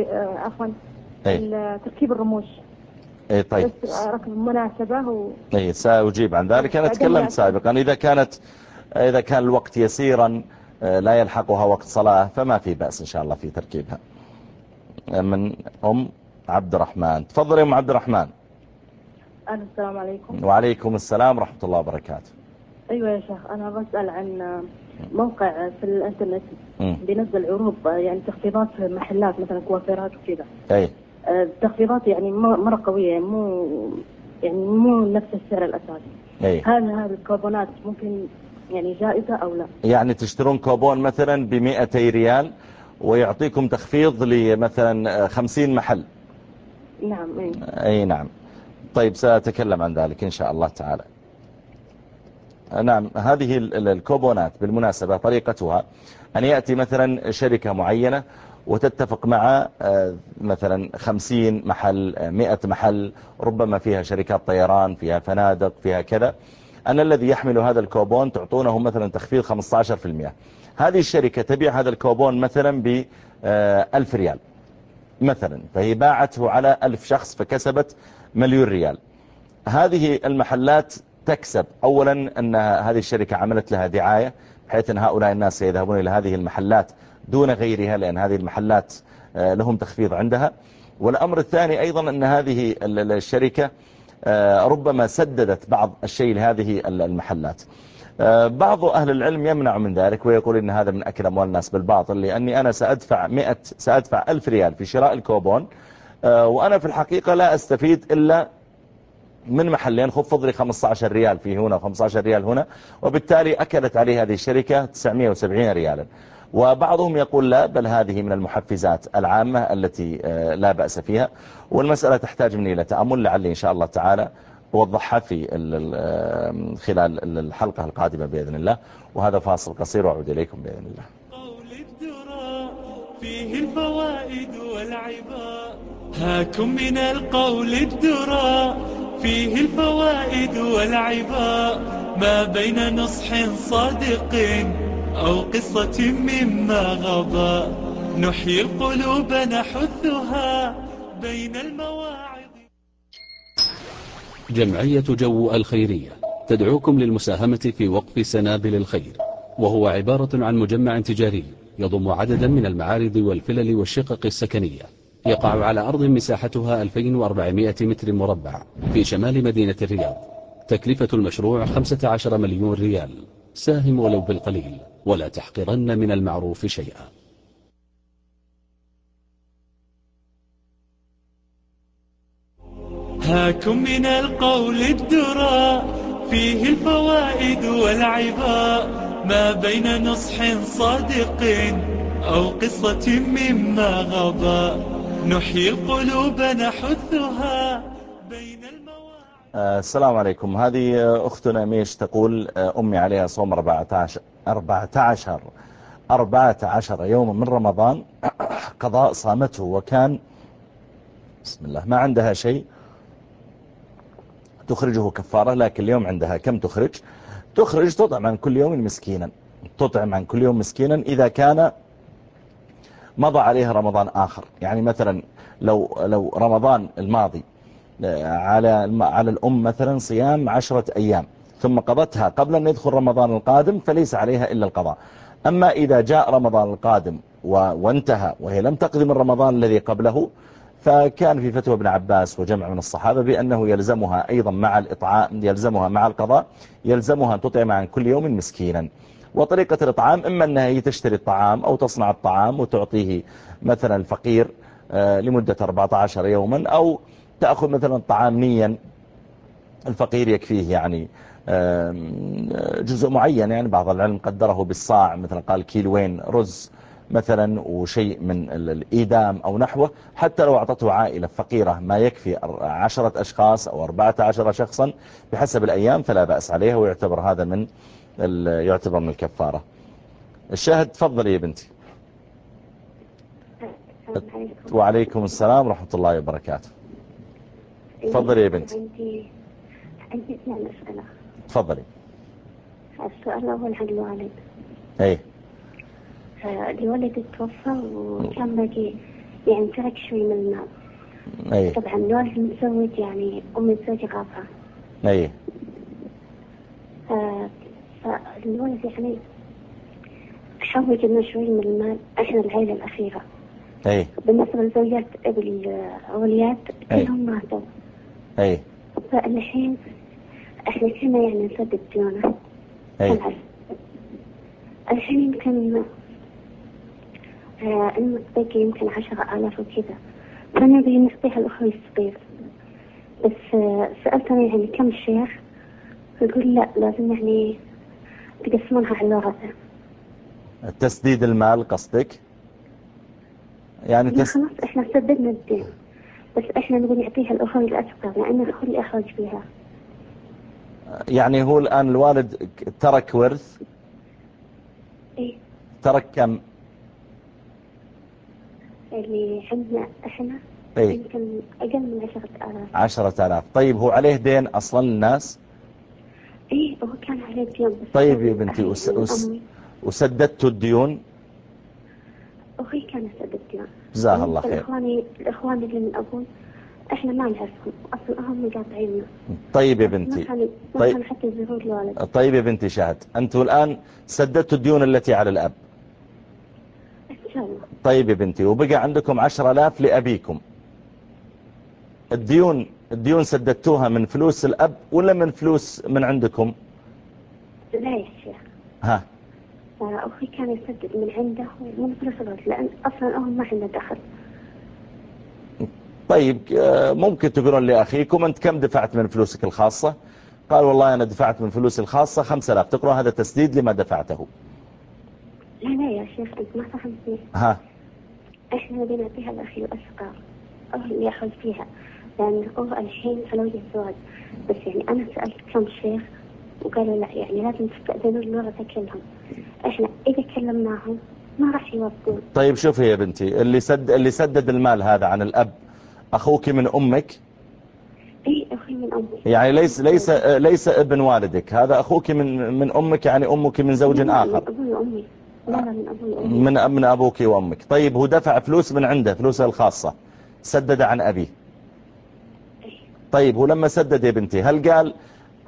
تركيب الرموش. اي طيب. ركب مناسبة اي سأجيب عن ذلك. أنا تكلمت سابقا إذا كان الوقت يسيرا لا يلحقها وقت صلاة فما في بأس إن شاء الله في تركيبها. من أم عبد الرحمن. تفضل يا أم عبد الرحمن. السلام عليكم. وعليكم السلام ورحمة الله وبركاته. أيوة يا شيخ، أنا بسأل عن موقع في الانترنت بينزل عروض يعني تخفيضات في محلات مثلا كوافيرات وكذا. اي تخفيضات يعني مرة قوية، يعني مو نفس السعر الأساسي. اي هل هذه الكوبونات ممكن يعني جائزة أو لا؟ يعني تشترون كوبون مثلا ب200 ريال ويعطيكم تخفيض لمثلا 50 محل. نعم. اي نعم. طيب سأتكلم عن ذلك إن شاء الله تعالى. نعم. هذه الكوبونات بالمناسبة طريقتها أن يأتي مثلا شركة معينة وتتفق مع مثلا 50 محل 100 محل، ربما فيها شركات طيران، فيها فنادق، فيها كذا، أن الذي يحمل هذا الكوبون تعطونه مثلا تخفيض 15%. هذه الشركة تبيع هذا الكوبون مثلا ب1000 ريال مثلا، فهي باعته على 1000 شخص فكسبت 1,000,000 ريال. هذه المحلات تكسب أولا أن هذه الشركة عملت لها دعاية بحيث أن هؤلاء الناس يذهبون إلى هذه المحلات دون غيرها، لأن هذه المحلات لهم تخفيض عندها. والأمر الثاني أيضا أن هذه الشركة ربما سددت بعض الشيء لهذه المحلات. بعض أهل العلم يمنع من ذلك ويقول إن هذا من أكل أموال الناس بالباطل، لأني أنا سأدفع 1000 ريال في شراء الكوبون، وأنا في الحقيقة لا أستفيد إلا من محلين، خفض لي 15 ريال في هنا و15 ريال هنا، وبالتالي أكلت عليه هذه الشركة 970 ريالا. وبعضهم يقول لا، بل هذه من المحفزات العامة التي لا بأس فيها، والمسألة تحتاج مني إلى تأمل، لعلي إن شاء الله تعالى أوضحها في خلال الحلقة القادمة بإذن الله. وهذا فاصل قصير وأعود إليكم بإذن الله. قول الدراء فيه الفوائد والعباء، هاكم من القول الدراء فيه الفوائد والعباء، ما بين نصح صادق أو قصة مما غضى، نحيي القلوب نحثها بين المواعظ. جمعية جو الخيرية تدعوكم للمساهمة في وقف سنابل الخير، وهو عبارة عن مجمع تجاري يضم عددا من المعارض والفلل والشقق السكنية، يقع على أرض مساحتها 2400 متر مربع في شمال مدينة الرياض. تكلفة المشروع 15 مليون ريال. ساهم ولو بالقليل، ولا تحقرن من المعروف شيئا. هاكم من القول الدرى فيه الفوائد والعباء، ما بين نصح صادق أو قصة مما غضى، نحيي القلوب نحثها بين المواعظ. السلام عليكم. هذه أختنا ميش تقول أمي عليها صوم 14 يوما من رمضان قضاء صامته، وكان بسم الله ما عندها شيء تخرجه كفارة، لكن اليوم عندها. كم تخرج؟ تطعم عن كل يوم مسكينا، تطعم عن كل يوم مسكينا إذا كان مضى عليها رمضان آخر. يعني مثلا لو رمضان الماضي على الأم مثلا صيام 10 أيام ثم قضتها قبل أن يدخل رمضان القادم فليس عليها إلا القضاء. أما إذا جاء رمضان القادم وانتهى وهي لم تقضي من رمضان الذي قبله، فكان في فتوى ابن عباس وجمع من الصحابة بأنه يلزمها أيضا مع الإطعام، يلزمها مع القضاء، يلزمها أن تطعم عن كل يوم مسكينا. وطريقة الإطعام إما أنها هي تشتري الطعام أو تصنع الطعام وتعطيه مثلا الفقير لمدة 14 يوما، أو تأخذ مثلا الطعام نيا الفقير يكفيه يعني جزء معين. يعني بعض العلم قدره بالصاع، مثلا قال كيلوين رز مثلا وشيء من الإيدام أو نحوه، حتى لو أعطته عائلة فقيرة ما يكفي 10 أشخاص أو 14 شخصا بحسب الأيام فلا بأس عليها، ويعتبر هذا من الكفارة. الشاهد تفضل يا بنتي. وعليكم السلام ورحمة الله وبركاته. تفضلي يا بنتي. عندي 2 أسئلة. تفضلي. السؤال الأول عن الوالد. ايه. الوالد توفى وكان باقي يعني ترك شوي من المال. ايه. طبعا الوالد متزوج، يعني أم الزوج غافة. ايه. فالوالد يعني حوج لنا شوي من المال، احنا العائلة الأخيرة. ايه. بالنسبة لزوجات الأوليات كلهم ماتوا. ايه. فالحين احنا كنا يعني نسدد ديونه. ايه. الحين يمكن المتبقي يمكن 10,000 وكذا، فنبي نعطيها الأخوي الصغير. بس سألتني يعني كم الشيخ، يقول لا لازم يعني تقسمونها على الورثة. تسديد المال قصدك؟ يعني خلاص احنا سددنا الدين، بس احنا نبي نعطيها الأخوي الأصغر لأن الأخوي اللي أخرج فيها. يعني هو الآن الوالد ترك ورث؟ ايه. ترك كم؟ اللي عندنا احنا ايه؟ يمكن أقل من 10,000. 10,000. طيب هو عليه دين أصلا للناس؟ ايه هو كان عليه ديون. طيب يا بنتي وسددت الديون؟ أخي كان يسدد ديون. جزاه الله خير. الإخوان اللي من أبوي احنا ما نعرفهم اصلا، هم مقاطعيننا. طيب يا بنتي. ما كان حتى يزورون الوالد. طيب يا بنتي شاهد، أنتوا الآن سددتوا الديون التي على الأب إن شاء الله. طيب يا بنتي، وبقى عندكم 10,000 لأبيكم. الديون سددتوها من فلوس الأب ولا من فلوس من عندكم؟ لا يا شيخ. ها. أخي كان يسدد من عنده ومن فلوس الوالد، لأن أصلا هم ما عنده دخل. طيب ممكن تقولون لأخيكم أنت كم دفعت من فلوسك الخاصة؟ قال والله أنا دفعت من فلوسي الخاصة 5,000. تقرأ هذا تسديد لما دفعته. لا يا شيخ أنت ما فهمتني. ها. إحنا نبي نعطيها الأخي الأصغر هو اللي يأخذ فيها، لأن هو الحين على الزواج. بس يعني أنا سألت كم شيخ وقالوا لا، يعني لازم تستأذنون الورثة كلهم. إحنا إذا كلمناهم ما راح يوافقون. طيب شوفي يا بنتي، اللي سدد المال هذا عن الأب أخوك من أمك؟ اي أخي من أمي. يعني ليس ابن والدك، هذا أخوك من أمك، يعني أمك من زوج آخر. من أبوي وأمي. لا من أبوي وأمي. من أبوك وأمك. طيب هو دفع فلوس من عنده، فلوسه الخاصة، سدد عن أبيه. طيب هو لما سدد يا بنتي هل قال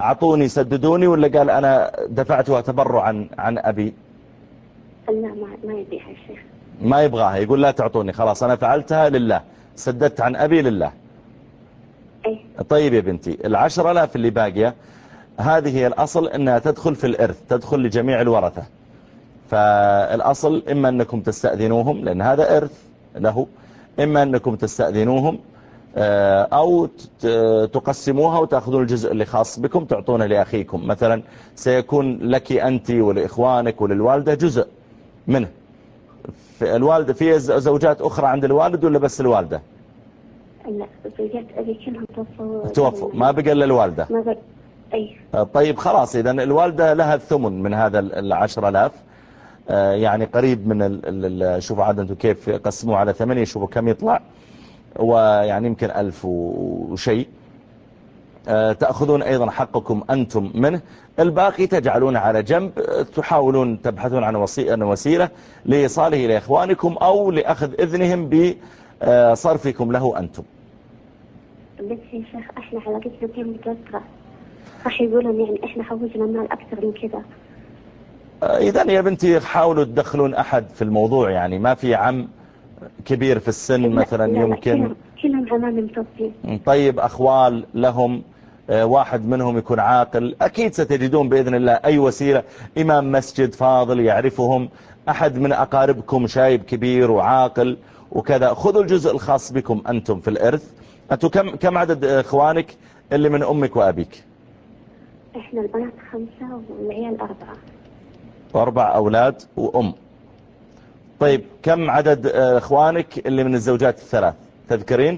أعطوني سددوني، ولا قال أنا دفعتها تبرعا عن أبي؟ لا ما يبيها الشيخ، ما يبغاها، يقول لا تعطوني، خلاص أنا فعلتها لله، سددت عن أبي لله. أي. طيب يا بنتي، 10,000 اللي باقية هذه هي الأصل أنها تدخل في الإرث، تدخل لجميع الورثة. فالأصل إما أنكم تستأذنوهم لأن هذا إرث له، إما أنكم تستأذنوهم أو تقسموها وتأخذون الجزء اللي خاص بكم تعطونه لأخيكم. مثلا سيكون لك أنت ولإخوانك وللوالدة جزء منه. في الوالدة في زوجات أخرى عند الوالد ولا بس الوالدة؟ لا، زوجات أبي كلهم توفوا، ما بقى إلا الوالدة. ما بقى. أي. طيب خلاص، إذن الوالدة لها الثمن من هذا 10,000، يعني قريب من شوفوا عاد أنتم كيف قسموه على 8، شوفوا كم يطلع، ويعني يمكن 1000 وشيء. تأخذون أيضا حقكم أنتم منه، الباقي تجعلون على جنب، تحاولون تبحثون عن وسيلة لإيصاله إلى إخوانكم أو لأخذ إذنهم بصرفكم له أنتم. بس يا شيخ احنا علاقتنا بهم متوترة، راح يقولون يعني احنا حوجنا مال أكثر من كذا. إذن يا بنتي حاولوا تدخلون أحد في الموضوع، يعني ما في عم كبير في السن مثلا لا يمكن. كلهم عمام متوفين. طيب أخوال لهم، واحد منهم يكون عاقل، أكيد ستجدون بإذن الله أي وسيلة، إمام مسجد فاضل يعرفهم، أحد من أقاربكم شايب كبير وعاقل وكذا. خذوا الجزء الخاص بكم أنتم في الإرث. أنتم كم عدد إخوانك اللي من أمك وأبيك؟ إحنا البنات 5 والعيال 4. 4 أولاد وأم. طيب كم عدد إخوانك اللي من الزوجات الثلاث تذكرين؟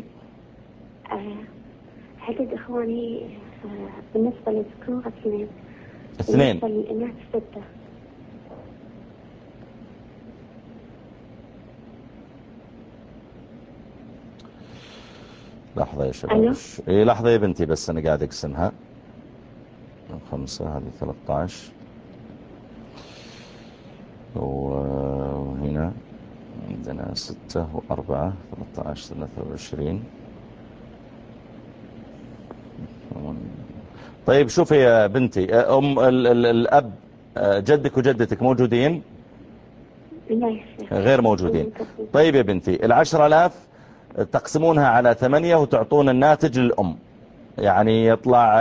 عدد إخواني بالنسبة للذكور 2. 2. بالنسبة للإناث 6. لحظة يا شباب. إيه لحظة يا بنتي، بس أنا قاعد أقسمها. 5 هذه 13 وهنا عندنا 6 و4 13 23. طيب شوفي يا بنتي، الأب جدك وجدتك موجودين؟ غير موجودين. طيب يا بنتي 10,000 تقسمونها على 8 وتعطون الناتج للأم، يعني يطلع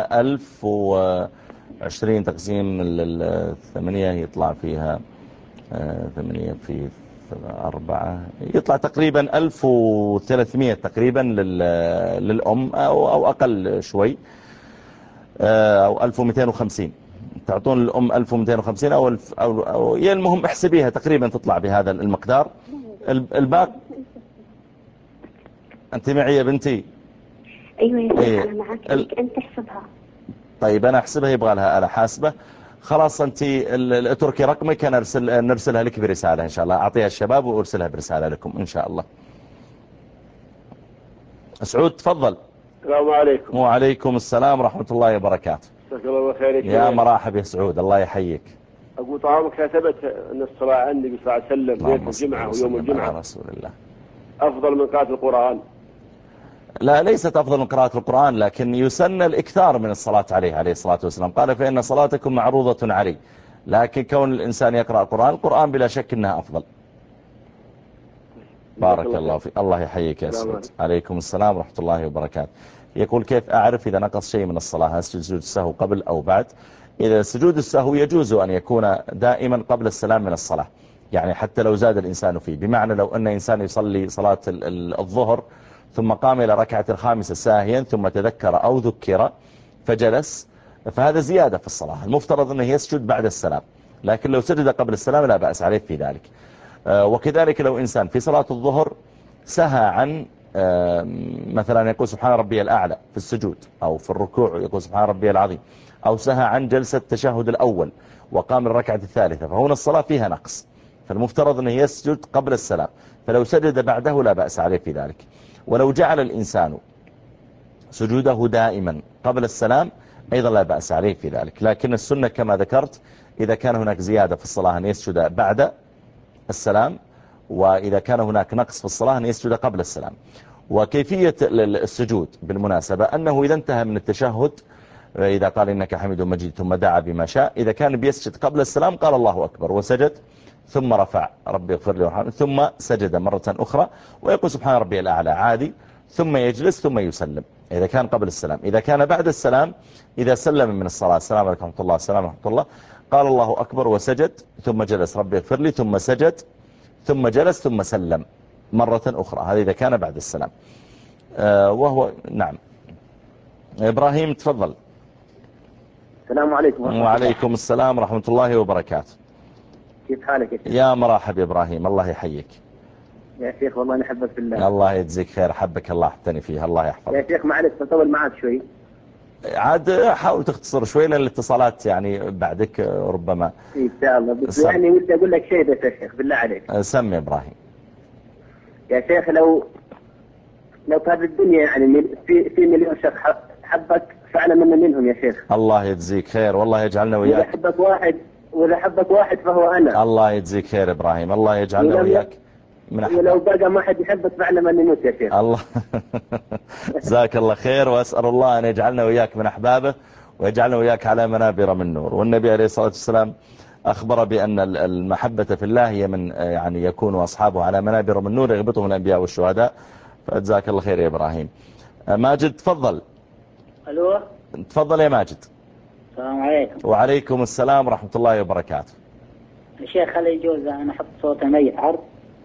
1020 تقسيم 8 يطلع فيها 8 في 4 يطلع تقريبا 1300 تقريبا للأم أو أقل شوي، أو 1250. تعطون الأم 1250 أو المهم احسبيها تقريبا تطلع بهذا المقدار. الباقي أنت معي يا بنتي؟ أيوة يا شيخ أنا معك، أنت احسبها. طيب أنا أحسبها، يبغى لها آلة حاسبة. خلاص أنت اتركي رقمك، أنا نرسلها لك برسالة إن شاء الله، أعطيها الشباب وأرسلها برسالة لكم إن شاء الله. سعود تفضل. السلام عليكم. وعليكم السلام ورحمة الله وبركاته. جزاك الله خير يا مرحبا يا سعود، الله يحييك. أقول طعامك ثبت أن الصلاة عن النبي صلى الله عليه وسلم ليلة الجمعة ويوم الجمعة رسول الله أفضل من قراءة القرآن. لا، ليست أفضل من قراءة القرآن، لكن يسن الإكثار من الصلاة عليه الصلاة والسلام. قال فإن صلاتكم معروضة علي، لكن كون الإنسان يقرأ القرآن بلا شك أنها أفضل. بارك الله فيك، الله يحييك يا سعود. عليكم السلام ورحمة الله وبركاته. يقول كيف أعرف إذا نقص شيء من الصلاة، هل سجود السهو قبل أو بعد؟ إذا سجود السهو يجوز أن يكون دائما قبل السلام من الصلاة، يعني حتى لو زاد الإنسان فيه. بمعنى لو أن إنسان يصلي صلاة الظهر ثم قام إلى ركعة الخامسة ساهيا ثم تذكر أو ذكر فجلس، فهذا زيادة في الصلاة، المفترض أنه يسجد بعد السلام، لكن لو سجد قبل السلام لا بأس عليه في ذلك. وكذلك لو إنسان في صلاة الظهر سهى عن مثلا يقول سبحان ربي الأعلى في السجود، أو في الركوع يقول سبحان ربي العظيم، أو سهى عن جلسة التشهد الأول وقام الركعة الثالثة، فهنا الصلاة فيها نقص، فالمفترض أنه يسجد قبل السلام، فلو سجد بعده لا بأس عليه في ذلك. ولو جعل الإنسان سجوده دائما قبل السلام أيضا لا بأس عليه في ذلك، لكن السنة كما ذكرت إذا كان هناك زيادة في الصلاة أن يسجد بعد السلام، وإذا كان هناك نقص في الصلاة أن يسجد قبل السلام. وكيفية السجود بالمناسبة أنه إذا انتهى من التشهد إذا قال إنك حميد مجيد ثم دعا بما شاء. إذا كان بيسجد قبل السلام قال الله أكبر وسجد ثم رفع ربي اغفر لي وارحمني ثم سجد مرة أخرى ويقول سبحان ربي الأعلى عادي ثم يجلس ثم يسلم. إذا كان قبل السلام. إذا كان بعد السلام إذا سلم من الصلاة السلام عليكم ورحمة الله السلام ورحمة الله قال الله أكبر وسجد ثم جلس ربي اغفر لي ثم سجد ثم جلس ثم سلم مرة أخرى. هذا إذا كان بعد السلام. وهو نعم. إبراهيم تفضل. السلام عليكم. وعليكم السلام ورحمة الله وبركاته. كيف حالك يا شيخ؟ يا مرحب يا إبراهيم الله يحييك. يا شيخ والله نحبك في الله. الله يجزيك خير حبك الله احتني فيه الله يحفظك. يا شيخ معلش بطول معك شوي. عاد حاول تختصر شوي لأن الاتصالات يعني بعدك ربما. إن شاء الله بس يعني ودي أقول لك شيء بس يا شيخ بالله عليك. سمي إبراهيم. يا شيخ لو في هذه الدنيا يعني في مليون شخص حبك فعلا منهم يا شيخ. الله يجزيك خير والله يجعلنا وياك. وإذا حبك واحد فهو أنا. الله يجزيك خير إبراهيم الله يجعلنا وياك من أحبك. ولو بقى ما حد يحبك فعلا ما نموت يا شيخ. الله جزاك الله خير وأسأل الله أن يجعلنا وياك من أحبابه ويجعلنا وياك على منابر من نور. والنبي عليه الصلاة والسلام أخبر بأن المحبة في الله هي من يعني يكون أصحابه على منابر من نور يغبطهم الأنبياء والشهداء. فجزاك الله خير يا إبراهيم. ماجد تفضل. ألو تفضل يا ماجد. السلام عليكم. وعليكم السلام ورحمة الله وبركاته. الشيخ هل يجوز أن أحط صوت الميت عرض؟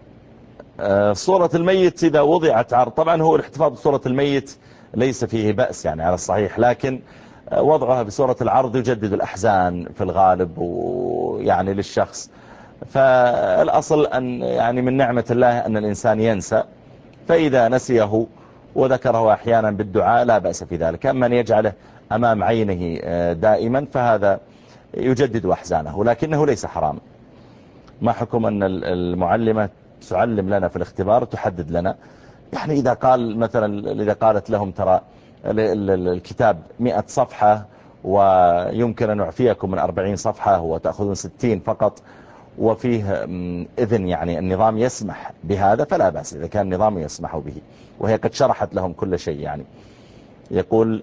صورة الميت إذا وضعت عرض طبعا هو الاحتفاظ بصورة الميت ليس فيه بأس يعني على الصحيح لكن وضعها بصورة العرض يجدد الأحزان في الغالب ويعني للشخص. فالأصل أن يعني من نعمة الله أن الإنسان ينسى فإذا نسيه وذكره أحيانا بالدعاء لا بأس في ذلك. أما أن يجعله أمام عينه دائما فهذا يجدد أحزانه لكنه ليس حرام. ما حكم أن المعلمة تعلم لنا في الاختبار تحدد لنا يعني إذا قال مثلا إذا قالت لهم ترى الكتاب 100 صفحة ويمكن أن نعفيكم من 40 صفحة وتأخذون 60 فقط وفيه إذن يعني النظام يسمح بهذا فلا بأس إذا كان النظام يسمح به وهي قد شرحت لهم كل شيء يعني. يقول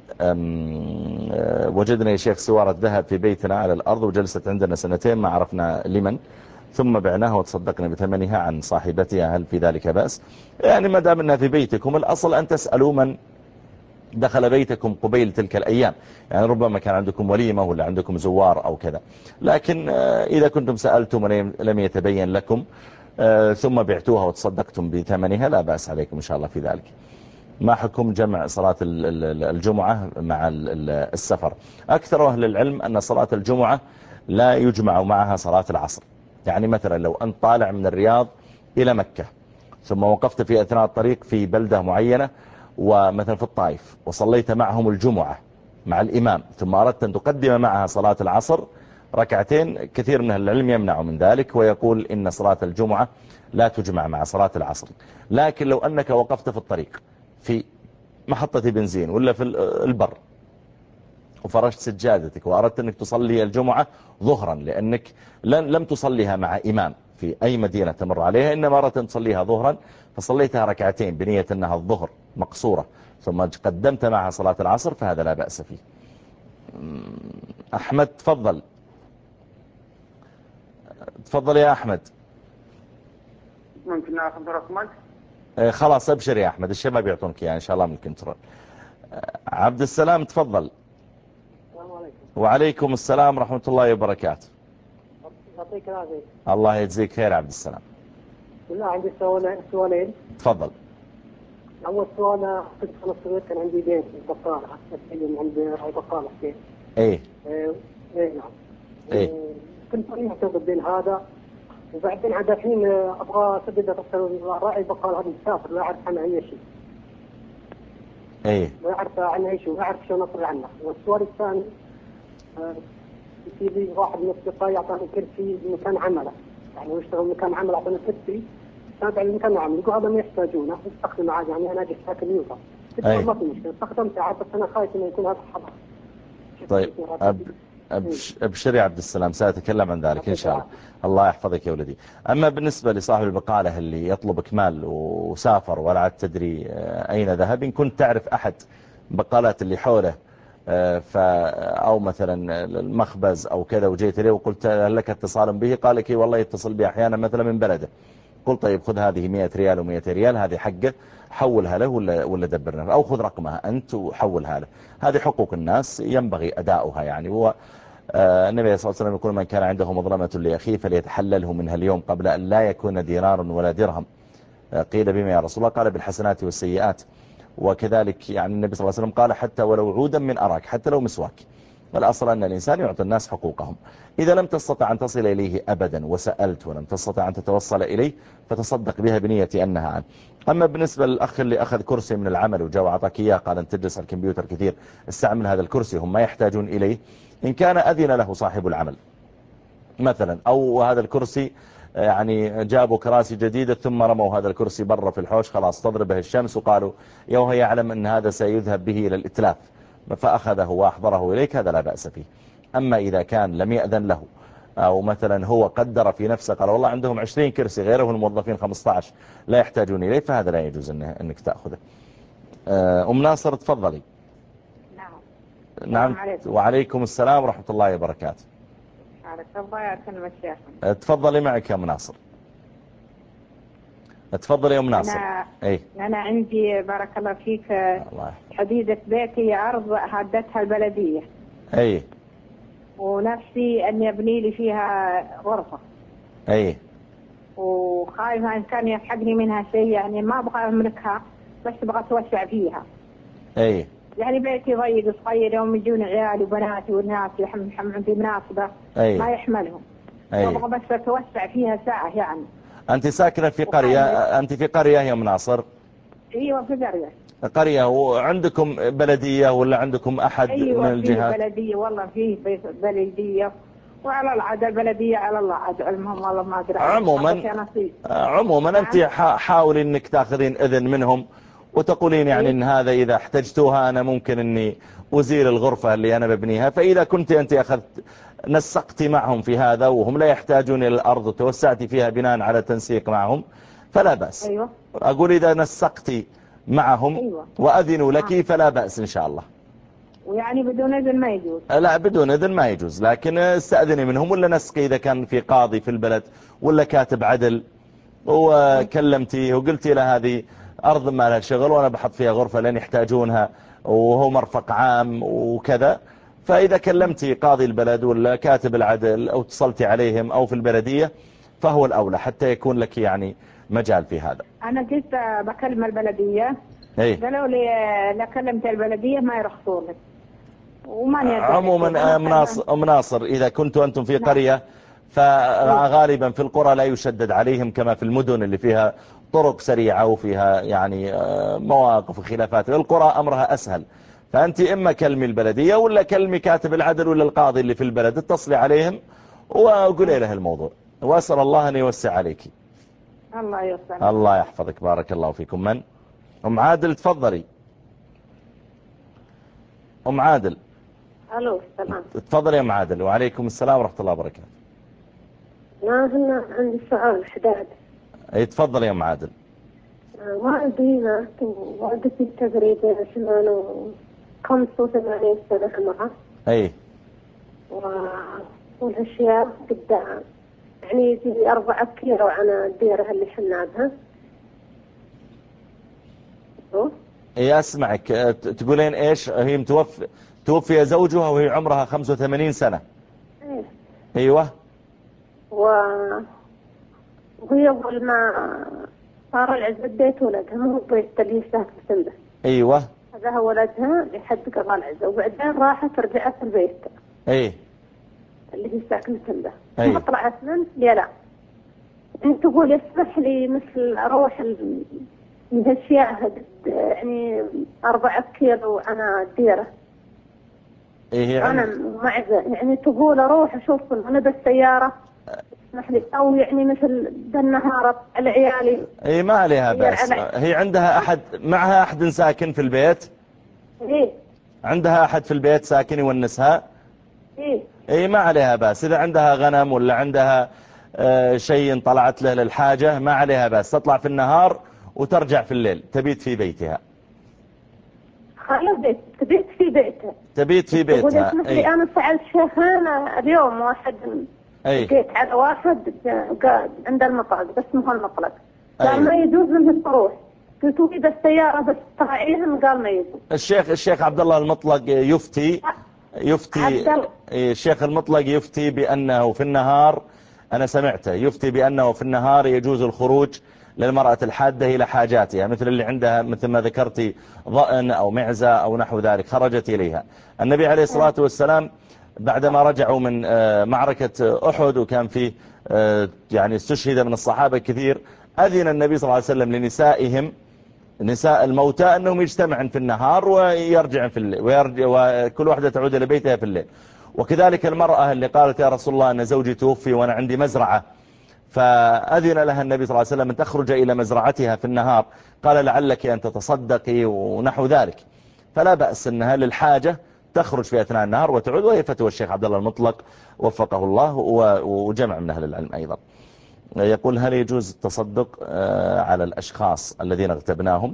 وجدنا يا شيخ سوارة ذهب في بيتنا على الأرض وجلست عندنا سنتين ما عرفنا لمن ثم بعناها وتصدقنا بثمنها عن صاحبتها هل في ذلك بأس؟ يعني ما دام انها في بيتكم الأصل أن تسألوا من دخل بيتكم قبيل تلك الأيام يعني ربما كان عندكم وليمة ولا عندكم زوار أو كذا لكن إذا كنتم سألتم ولم يتبين لكم ثم بعتوها وتصدقتم بثمنها لا بأس عليكم إن شاء الله في ذلك. ما حكم جمع صلاة الجمعة مع السفر؟ أكثر أهل العلم أن صلاة الجمعة لا يجمع معها صلاة العصر. يعني مثلا لو أنت طالع من الرياض إلى مكة ثم وقفت في أثناء الطريق في بلدة معينة ومثلا في الطائف وصليت معهم الجمعة مع الإمام ثم أردت أن تقدم معها صلاة العصر ركعتين كثير من العلم يمنع من ذلك ويقول إن صلاة الجمعة لا تجمع مع صلاة العصر. لكن لو أنك وقفت في الطريق في محطة بنزين ولا في البر وفرشت سجادتك وأردت أنك تصلي الجمعة ظهرا لأنك لم تصليها مع إمام في أي مدينة تمر عليها إنما أردت أن تصليها ظهرا فصليتها ركعتين بنية أنها الظهر مقصورة ثم قدمت معها صلاة العصر فهذا لا بأس فيه. أحمد تفضل. تفضل يا أحمد. ممكن أخذ رقمك؟ خلاص أبشر يا أحمد الشباب يعطونك يعني إن شاء الله من الكنترول. عبد السلام تفضل. وعليكم السلام ورحمة الله وبركاته. يعطيك العافية. الله يجزيك خير عبد السلام. بالله عندي سؤالين. تفضل. أول سؤال كنت أنا صغير كان عندي بيت بقالة أتكلم عند بقالة حسين. إيه. إيه نعم. إيه. كنت معتقد بين هذا وبعدين عاد الحين أبغى أسدد راعي البقالة هذا مسافر لا أعرف عنه أي شيء. إيه. لا أعرف عنه أي شيء ولا أعرف شلون أطلع عنه. والسؤال الثاني في لي واحد من الأصدقاء يعطاني كرسي مكان عمله يعني هو يشتغل مكان عمل أعطاني كرسي تابع لمكان عمل يقول هذا ما يحتاجونه استخدمه عادي يعني أنا أجي ساكن يوفا ما في مشكلة استخدمته عاد بس أنا خايف إنه يكون هذا حظر. طيب أبشر يا عبد السلام سأتكلم عن ذلك إن شاء الله. الله يحفظك يا ولدي. أما بالنسبة لصاحب البقالة اللي يطلبك مال وسافر ولا عاد تدري أين ذهب إن كنت تعرف أحد بقالات اللي حوله أو مثلا المخبز أو كذا، وجيت إليه وقلت هل لك اتصال به؟ قال لك والله يتصل بي أحيانا مثلا من بلده. قلت طيب خذ هذه 100 ريال و200 ريال، هذه حقه، حولها له ولا دبرنا، أو خذ رقمها أنت وحولها له. هذه حقوق الناس ينبغي أداؤها يعني. هو النبي صلى الله عليه وسلم يقول من كان عنده مظلمة لأخيه فليتحلله منها اليوم قبل أن لا يكون دينار ولا درهم. قيل بما يا رسول الله؟ قال بالحسنات والسيئات. وكذلك يعني النبي صلى الله عليه وسلم قال حتى ولو عودا من أراك، حتى لو مسواك. والأصل أن الإنسان يعطي الناس حقوقهم. إذا لم تستطع أن تصل إليه أبدا وسألت ولم تستطع أن تتوصل إليه فتصدق بها بنية أنها عنه. أما بالنسبة للأخ اللي أخذ كرسي من العمل وجاء وعطاك إياه قال أن تجلس على الكمبيوتر كثير، استعمل هذا الكرسي، هم ما يحتاجون إليه. إن كان أذن له صاحب العمل مثلا، أو هذا الكرسي يعني جابوا كراسي جديدة ثم رموا هذا الكرسي برا في الحوش، خلاص تضربه الشمس، وقالوا يوه يعلم أن هذا سيذهب به إلى الإتلاف فأخذه وأحضره إليك، هذا لا بأس فيه. أما إذا كان لم يأذن له، أو مثلا هو قدر في نفسه قال والله عندهم 20 كرسي غيره الموظفين 15 لا يحتاجون إليه، فهذا لا يجوز أنك تأخذه. أم ناصر تفضلي. نعم. وعليكم السلام ورحمة الله وبركاته. تفضلي معك يا أم ناصر. تفضلي يا أم ناصر. أنا عندي بارك الله فيك حديدة بيتي عرض هدتها البلدية. ونفسي أن يبني لي فيها غرفة. وخايفة إن كان يلحقني منها شيء، يعني ما أبغى أملكها بس أبغى أتوسع فيها. يعني بيتي ضيق صغير، يوم يجون عيالي وبناتي والناس عندي مناسبة ما يحملهم. أبغى بس أتوسع فيها ساعة يعني. أنت ساكنة في قرية؟ أنت في قرية يا أم ناصر؟ أيوة في قرية. قرية. وعندكم بلدية ولا عندكم أحد من الجهات؟ أيوة في بلدية، والله في بلدية، وعلى العادة البلدية على الله عاد علمهم، والله ما أدري. عموما أنت حاولي أنك تأخذين إذن منهم وتقولين يعني إن هذا إذا احتجتوها أنا ممكن أني أزيل الغرفة اللي أنا ببنيها. فإذا كنت أنت أخذت نسقتي معهم في هذا وهم لا يحتاجون إلى الأرض وتوسعتي فيها بناء على تنسيق معهم فلا بأس. أقول إذا نسقتي معهم وأذنوا لك فلا بأس إن شاء الله. ويعني بدون إذن ما يجوز؟ لا بدون إذن ما يجوز، لكن استأذني منهم ولا نسقي إذا كان في قاضي في البلد ولا كاتب عدل وكلمتيه وقلتي له هذه أرض ما لها شغل وأنا بحط فيها غرفة لأن يحتاجونها وهو مرفق عام وكذا. فإذا كلمتي قاضي البلد ولا كاتب العدل أو اتصلتي عليهم أو في البلدية فهو الأولى حتى يكون لك يعني مجال في هذا. أنا كنت بكلم البلدية قالوا لي لا كلمت البلدية ما يرخصون لك. عموما أم ناصر إذا كنتوا أنتم في قرية فغالبا في القرى لا يشدد عليهم كما في المدن اللي فيها طرق سريعة وفيها يعني مواقف وخلافات. القرى أمرها أسهل، فأنت إما كلمي البلدية ولا كلمي كاتب العدل ولا القاضي اللي في البلد، اتصلي عليهم وقولي له الموضوع، وأسأل الله أن يوسع عليك. الله يوسع. الله يحفظك، بارك الله فيكم. من؟ أم عادل تفضلي. أم عادل. ألو السلام. تفضلي يا أم عادل. وعليكم السلام ورحمة الله وبركاته. هنا عندي سؤال حداد. تفضلي يا أم عادل. والدي مات ووالدتي تقريبا 85 سنة معه. والأشياء قدام يعني يجي 4 كيلو عن الديرة اللي حنا بها. أسمعك. تقولين إيش؟ هي توفي زوجها وهي عمرها 85 سنة. أيوة. وهي أول ما صار العزة بيت ولدها، مو بيت اللي ساكن به. أيوة. هذا هو ولدها لحد قضاء العزة، وبعدين راحت رجعت البيت. اللي هي ساكنة به. ما طلعت من لا. انت تقول يسمح لي مثل اروح من هالاشياء يعني 4 كيلو انا الديرة. انا معزة يعني تقول اروح اشوف انا بالسيارة يسمح لي، او يعني مثل بالنهار على عيالي. ما عليها بس. هي عندها احد معها احد ساكن في البيت؟ عندها احد في البيت ساكن يونسها؟ ما عليها بس. اذا عندها غنم ولا عندها شيء طلعت له للحاجة ما عليها بس، تطلع في النهار وترجع في الليل، تبيت في بيتها. خلى بيت تبيت في بيته. تبيت في بيتها. أي. أنا سألت شيخنا اليوم واحد لقيت على واحد قاعد عند المطلق بس مو المطلق قال ما يجوز منه تروح. قلت له إذا السيارة بس تراعيهم قال ما يجوز. الشيخ عبد الله المطلق يفتي الشيخ المطلق يفتي بأنه في النهار، أنا سمعته يفتي بأنه في النهار يجوز الخروج للمرأة الحادة إلى حاجاتها، مثل اللي عندها مثل ما ذكرتي ضأن أو معزة أو نحو ذلك خرجت إليها. النبي عليه الصلاة والسلام بعدما رجعوا من معركة أحد وكان فيه يعني استشهد من الصحابة كثير، أذن النبي صلى الله عليه وسلم لنسائهم نساء الموتى أنهم يجتمعن في النهار ويرجعن في الليل، وكل واحدة تعود إلى بيتها في الليل. وكذلك المرأة اللي قالت يا رسول الله أن زوجي توفي وأنا عندي مزرعة، فأذن لها النبي صلى الله عليه وسلم أن تخرج إلى مزرعتها في النهار، قال لعلك أن تتصدقي ونحو ذلك، فلا بأس أنها للحاجة تخرج في أثناء النهار وتعود، وهي فتوى الشيخ عبد الله المطلق وفقه الله وجمع من أهل العلم أيضا. يقول هل يجوز التصدق على الأشخاص الذين اغتبناهم؟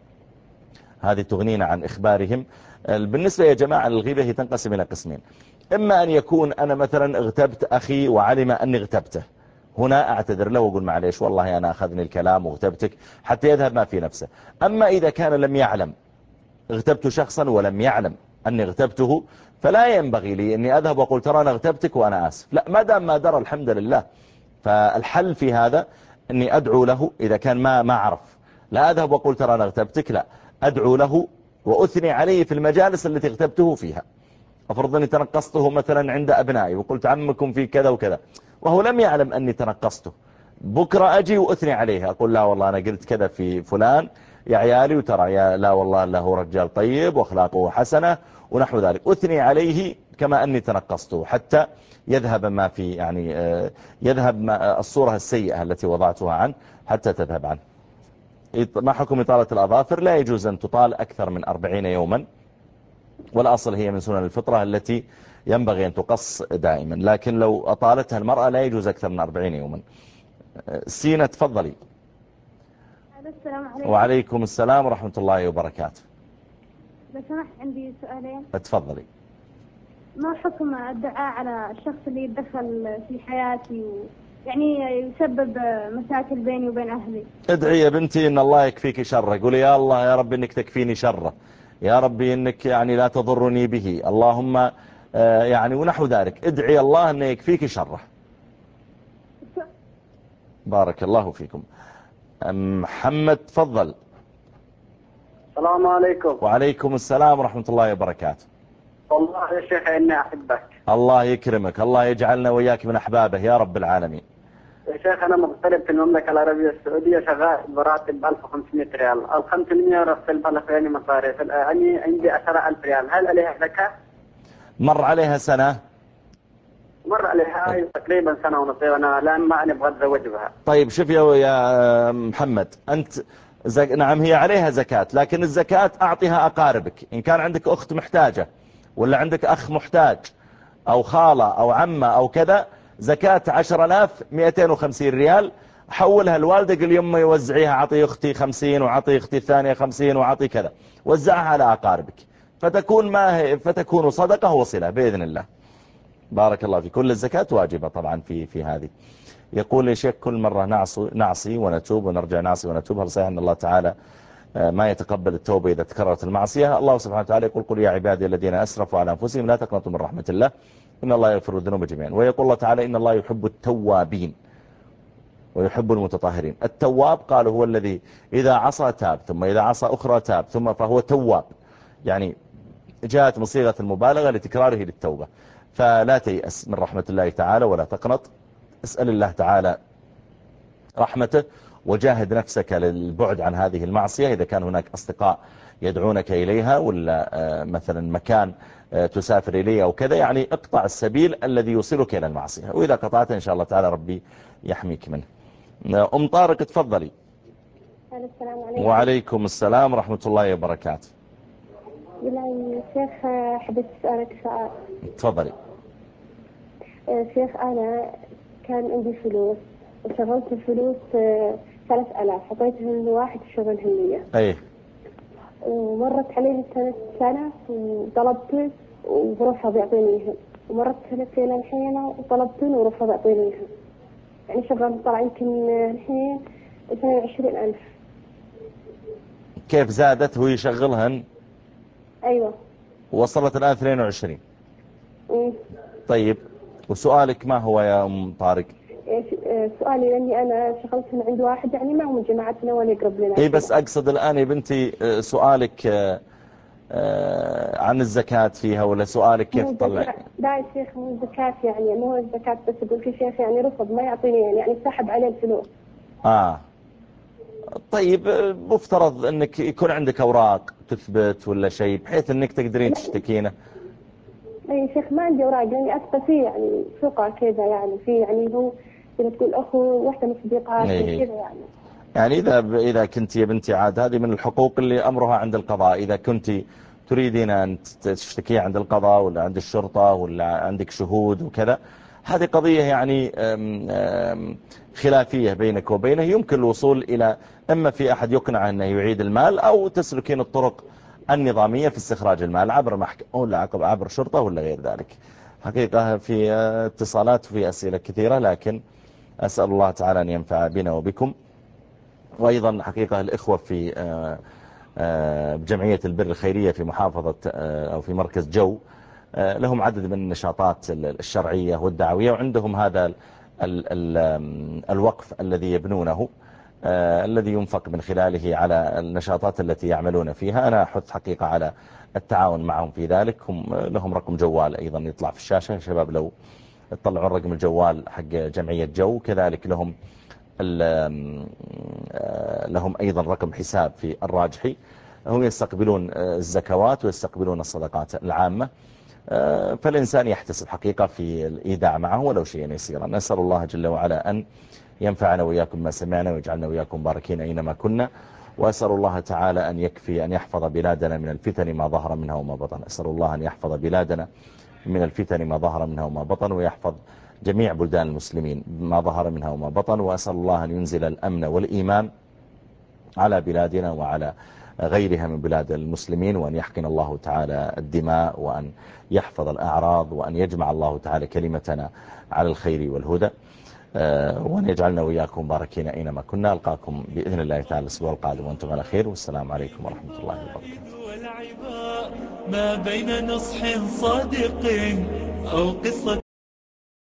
هذه تغنينا عن إخبارهم. بالنسبة يا جماعة الغيبة هي تنقسم إلى قسمين، إما أن يكون أنا مثلا اغتبت أخي وعلم أني اغتبته، هنا أعتذر له وأقول معليش والله أنا أخذني الكلام واغتبتك حتى يذهب ما في نفسه. أما إذا كان لم يعلم، اغتبت شخصا ولم يعلم أني اغتبته، فلا ينبغي لي أني أذهب وأقول ترى أنا اغتبتك وأنا آسف، لا، ما دام ما درى الحمد لله. فالحل في هذا أني أدعو له إذا كان ما عرف، لا أذهب وأقول ترى أنا اغتبتك، لا، أدعو له وأثني عليه في المجالس التي اغتبته فيها. أفرض أني تنقصته مثلا عند أبنائي وقلت عمكم في كذا وكذا وهو لم يعلم أني تنقصته، بكرة أجي وأثني عليه أقول لا والله أنا قلت كذا في فلان يا عيالي، وترى يا لا والله له رجال طيب وأخلاقه حسنة ونحو ذلك، أثني عليه كما أني تنقصته حتى يذهب ما في يعني يذهب ما الصورة السيئة التي وضعتها عنه حتى تذهب عنه. ما حكم إطالة الأظافر؟ لا يجوز أن تطال أكثر من 40 يوما، والأصل هي من سنن الفطرة التي ينبغي أن تقص دائما، لكن لو أطالتها المرأة لا يجوز أكثر من 40 يوما. سينا تفضلي. السلام عليكم. وعليكم السلام ورحمة الله وبركاته. لو سمحت عندي سؤالين. تفضلي. ما حكم الدعاء على الشخص اللي يتدخل في حياتي يعني يسبب مشاكل بيني وبين أهلي؟ ادعي يا بنتي إن الله يكفيك شره، قولي يا الله يا رب إنك تكفيني شره، يا ربي إنك يعني لا تضرني به، اللهم يعني ونحو ذلك، ادعي الله أن يكفيك شره. بارك الله فيكم. محمد تفضل. السلام عليكم. وعليكم السلام ورحمة الله وبركاته. والله يا شيخ إني أحبك. الله يكرمك، الله يجعلنا وياك من أحبابه يا رب العالمين. يا شيخ أنا مغترب في المملكة العربية السعودية، شغال براتب 1500 ريال، ال 500 رسل بلغني مصاريف، يعني عندي 10,000 ريال، هل عليها زكاة؟ مر عليها سنة؟ مر عليها تقريبا سنة ونص، أنا الآن ما نبغى أتزوج بها. طيب شوف يا محمد، أنت نعم هي عليها زكاة، لكن الزكاة أعطيها أقاربك، إن كان عندك أخت محتاجة ولا عندك أخ محتاج أو خالة أو عمة أو كذا، زكاة 10,250 ريال حولها الوالدة، قل يمي يوزعيها، عطي أختي 50 وعطي أختي الثانية 50 وعطي كذا، وزعها على أقاربك فتكون صدقة وصلة بإذن الله. بارك الله في كل الزكاة واجبة طبعا في هذه. يقول يا شيخ كل مرة نعصي ونتوب ونرجع نعصي ونتوب، هل صحيح أن الله تعالى ما يتقبل التوبة إذا تكررت المعصية؟ الله سبحانه وتعالى يقول قل يا عبادي الذين أسرفوا على أنفسهم لا تقنطوا من رحمة الله إن الله يغفر الذنوب جميعا. ويقول الله تعالى إن الله يحب التوابين ويحب المتطهرين. التواب قالوا هو الذي إذا عصى تاب، ثم إذا عصى أخرى تاب، ثم فهو تواب، يعني جاءت من صيغة المبالغة لتكراره للتوبة. فلا تيأس من رحمة الله تعالى ولا تقنط، اسأل الله تعالى رحمته وجاهد نفسك للبعد عن هذه المعصية. إذا كان هناك أصدقاء يدعونك إليها ولا مثلا مكان تسافر إليه أو كذا، يعني اقطع السبيل الذي يوصلك إلى المعصية، وإذا قطعت إن شاء الله تعالى ربي يحميك منه. أم طارق تفضلي. السلام عليكم. وعليكم السلام ورحمة الله وبركاته. يا شيخ حبيت أسألك سؤال. تفضلي. شيخ أنا كان عندي فلوس وشغلت الفلوس 3000 حطيتهم لواحد يشغلهم لي. أيه. ومرت علي سنة وطلبت ورفض يعطيني إياها، ومرت سنتين الحين وطلبت ورفض يعطيني إياها. يعني شغل طلع يمكن الحين 22,000. كيف زادت هو يشغلهن؟ أيوة. وصلت الآن 22. طيب وسؤالك ما هو يا أم طارق؟ سؤالي لأني أنا شغلت عند واحد يعني ما هو من جماعتنا ولا يقرب لنا. إيه بس أقصد الآن يا بنتي سؤالك عن الزكاة فيها ولا سؤالك كيف تطلع؟ لا يا شيخ مو الزكاة يعني مو الزكاة بس أقول في شيخ يعني رفض ما يعطيني يعني سحب عليه الفلوس. طيب مفترض أنك يكون عندك أوراق تثبت ولا شيء بحيث أنك تقدرين تشتكينه. أي شيخ ما عندي أوراق يعني أثبت فيه يعني ثقة كذا يعني في يعني هو كذا تقول أخو واحدة من صديقات كذا يعني إذا كنت يا بنتي عاد هذه من الحقوق اللي أمرها عند القضاء. إذا كنت تريدين أن تشتكي عند القضاء ولا عند الشرطة ولا عندك شهود وكذا، هذه قضية يعني خلافية بينك وبينه. يمكن الوصول إلى إما في أحد يقنع أنه يعيد المال أو تسلكين الطرق النظامية في استخراج المال عبر محكمة ولا عبر شرطة ولا غير ذلك. حقيقة في اتصالات وفي أسئلة كثيرة، لكن أسأل الله تعالى أن ينفع بنا وبكم. وأيضا حقيقة الإخوة في بجمعية البر الخيرية في محافظة أو في مركز جو لهم عدد من النشاطات الشرعية والدعوية، وعندهم هذا الوقف الذي يبنونه الذي ينفق من خلاله على النشاطات التي يعملون فيها. أنا أحث حقيقة على التعاون معهم في ذلك. هم لهم رقم جوال أيضا يطلع في الشاشة، شباب لو اطلعوا رقم الجوال حق جمعية جو. كذلك لهم أيضا رقم حساب في الراجحي، هم يستقبلون الزكوات ويستقبلون الصدقات العامة. فالإنسان يحتسب حقيقة في الإيداع معه ولو شيئا يسيرا. نسأل الله جل وعلا أن ينفعنا وإياكم ما سمعنا ويجعلنا وإياكم باركين أينما كنا. وأسأل الله تعالى أن يحفظ بلادنا من الفتن ما ظهر منها وما بطن. أسأل الله أن يحفظ بلادنا من الفتن ما ظهر منها وما بطن، ويحفظ جميع بلدان المسلمين ما ظهر منها وما بطن. وأسأل الله أن ينزل الأمن والإيمان على بلادنا وعلى غيرها من بلاد المسلمين، وأن يحقن الله تعالى الدماء، وأن يحفظ الأعراض، وأن يجمع الله تعالى كلمتنا على الخير والهدى، وأن يجعلنا وإياكم باركين أينما كنا. ألقاكم بإذن الله تعالى الأسبوع القادم وأنتم على خير، والسلام عليكم ورحمة الله وبركاته. ما بين نصح صادق أو قصة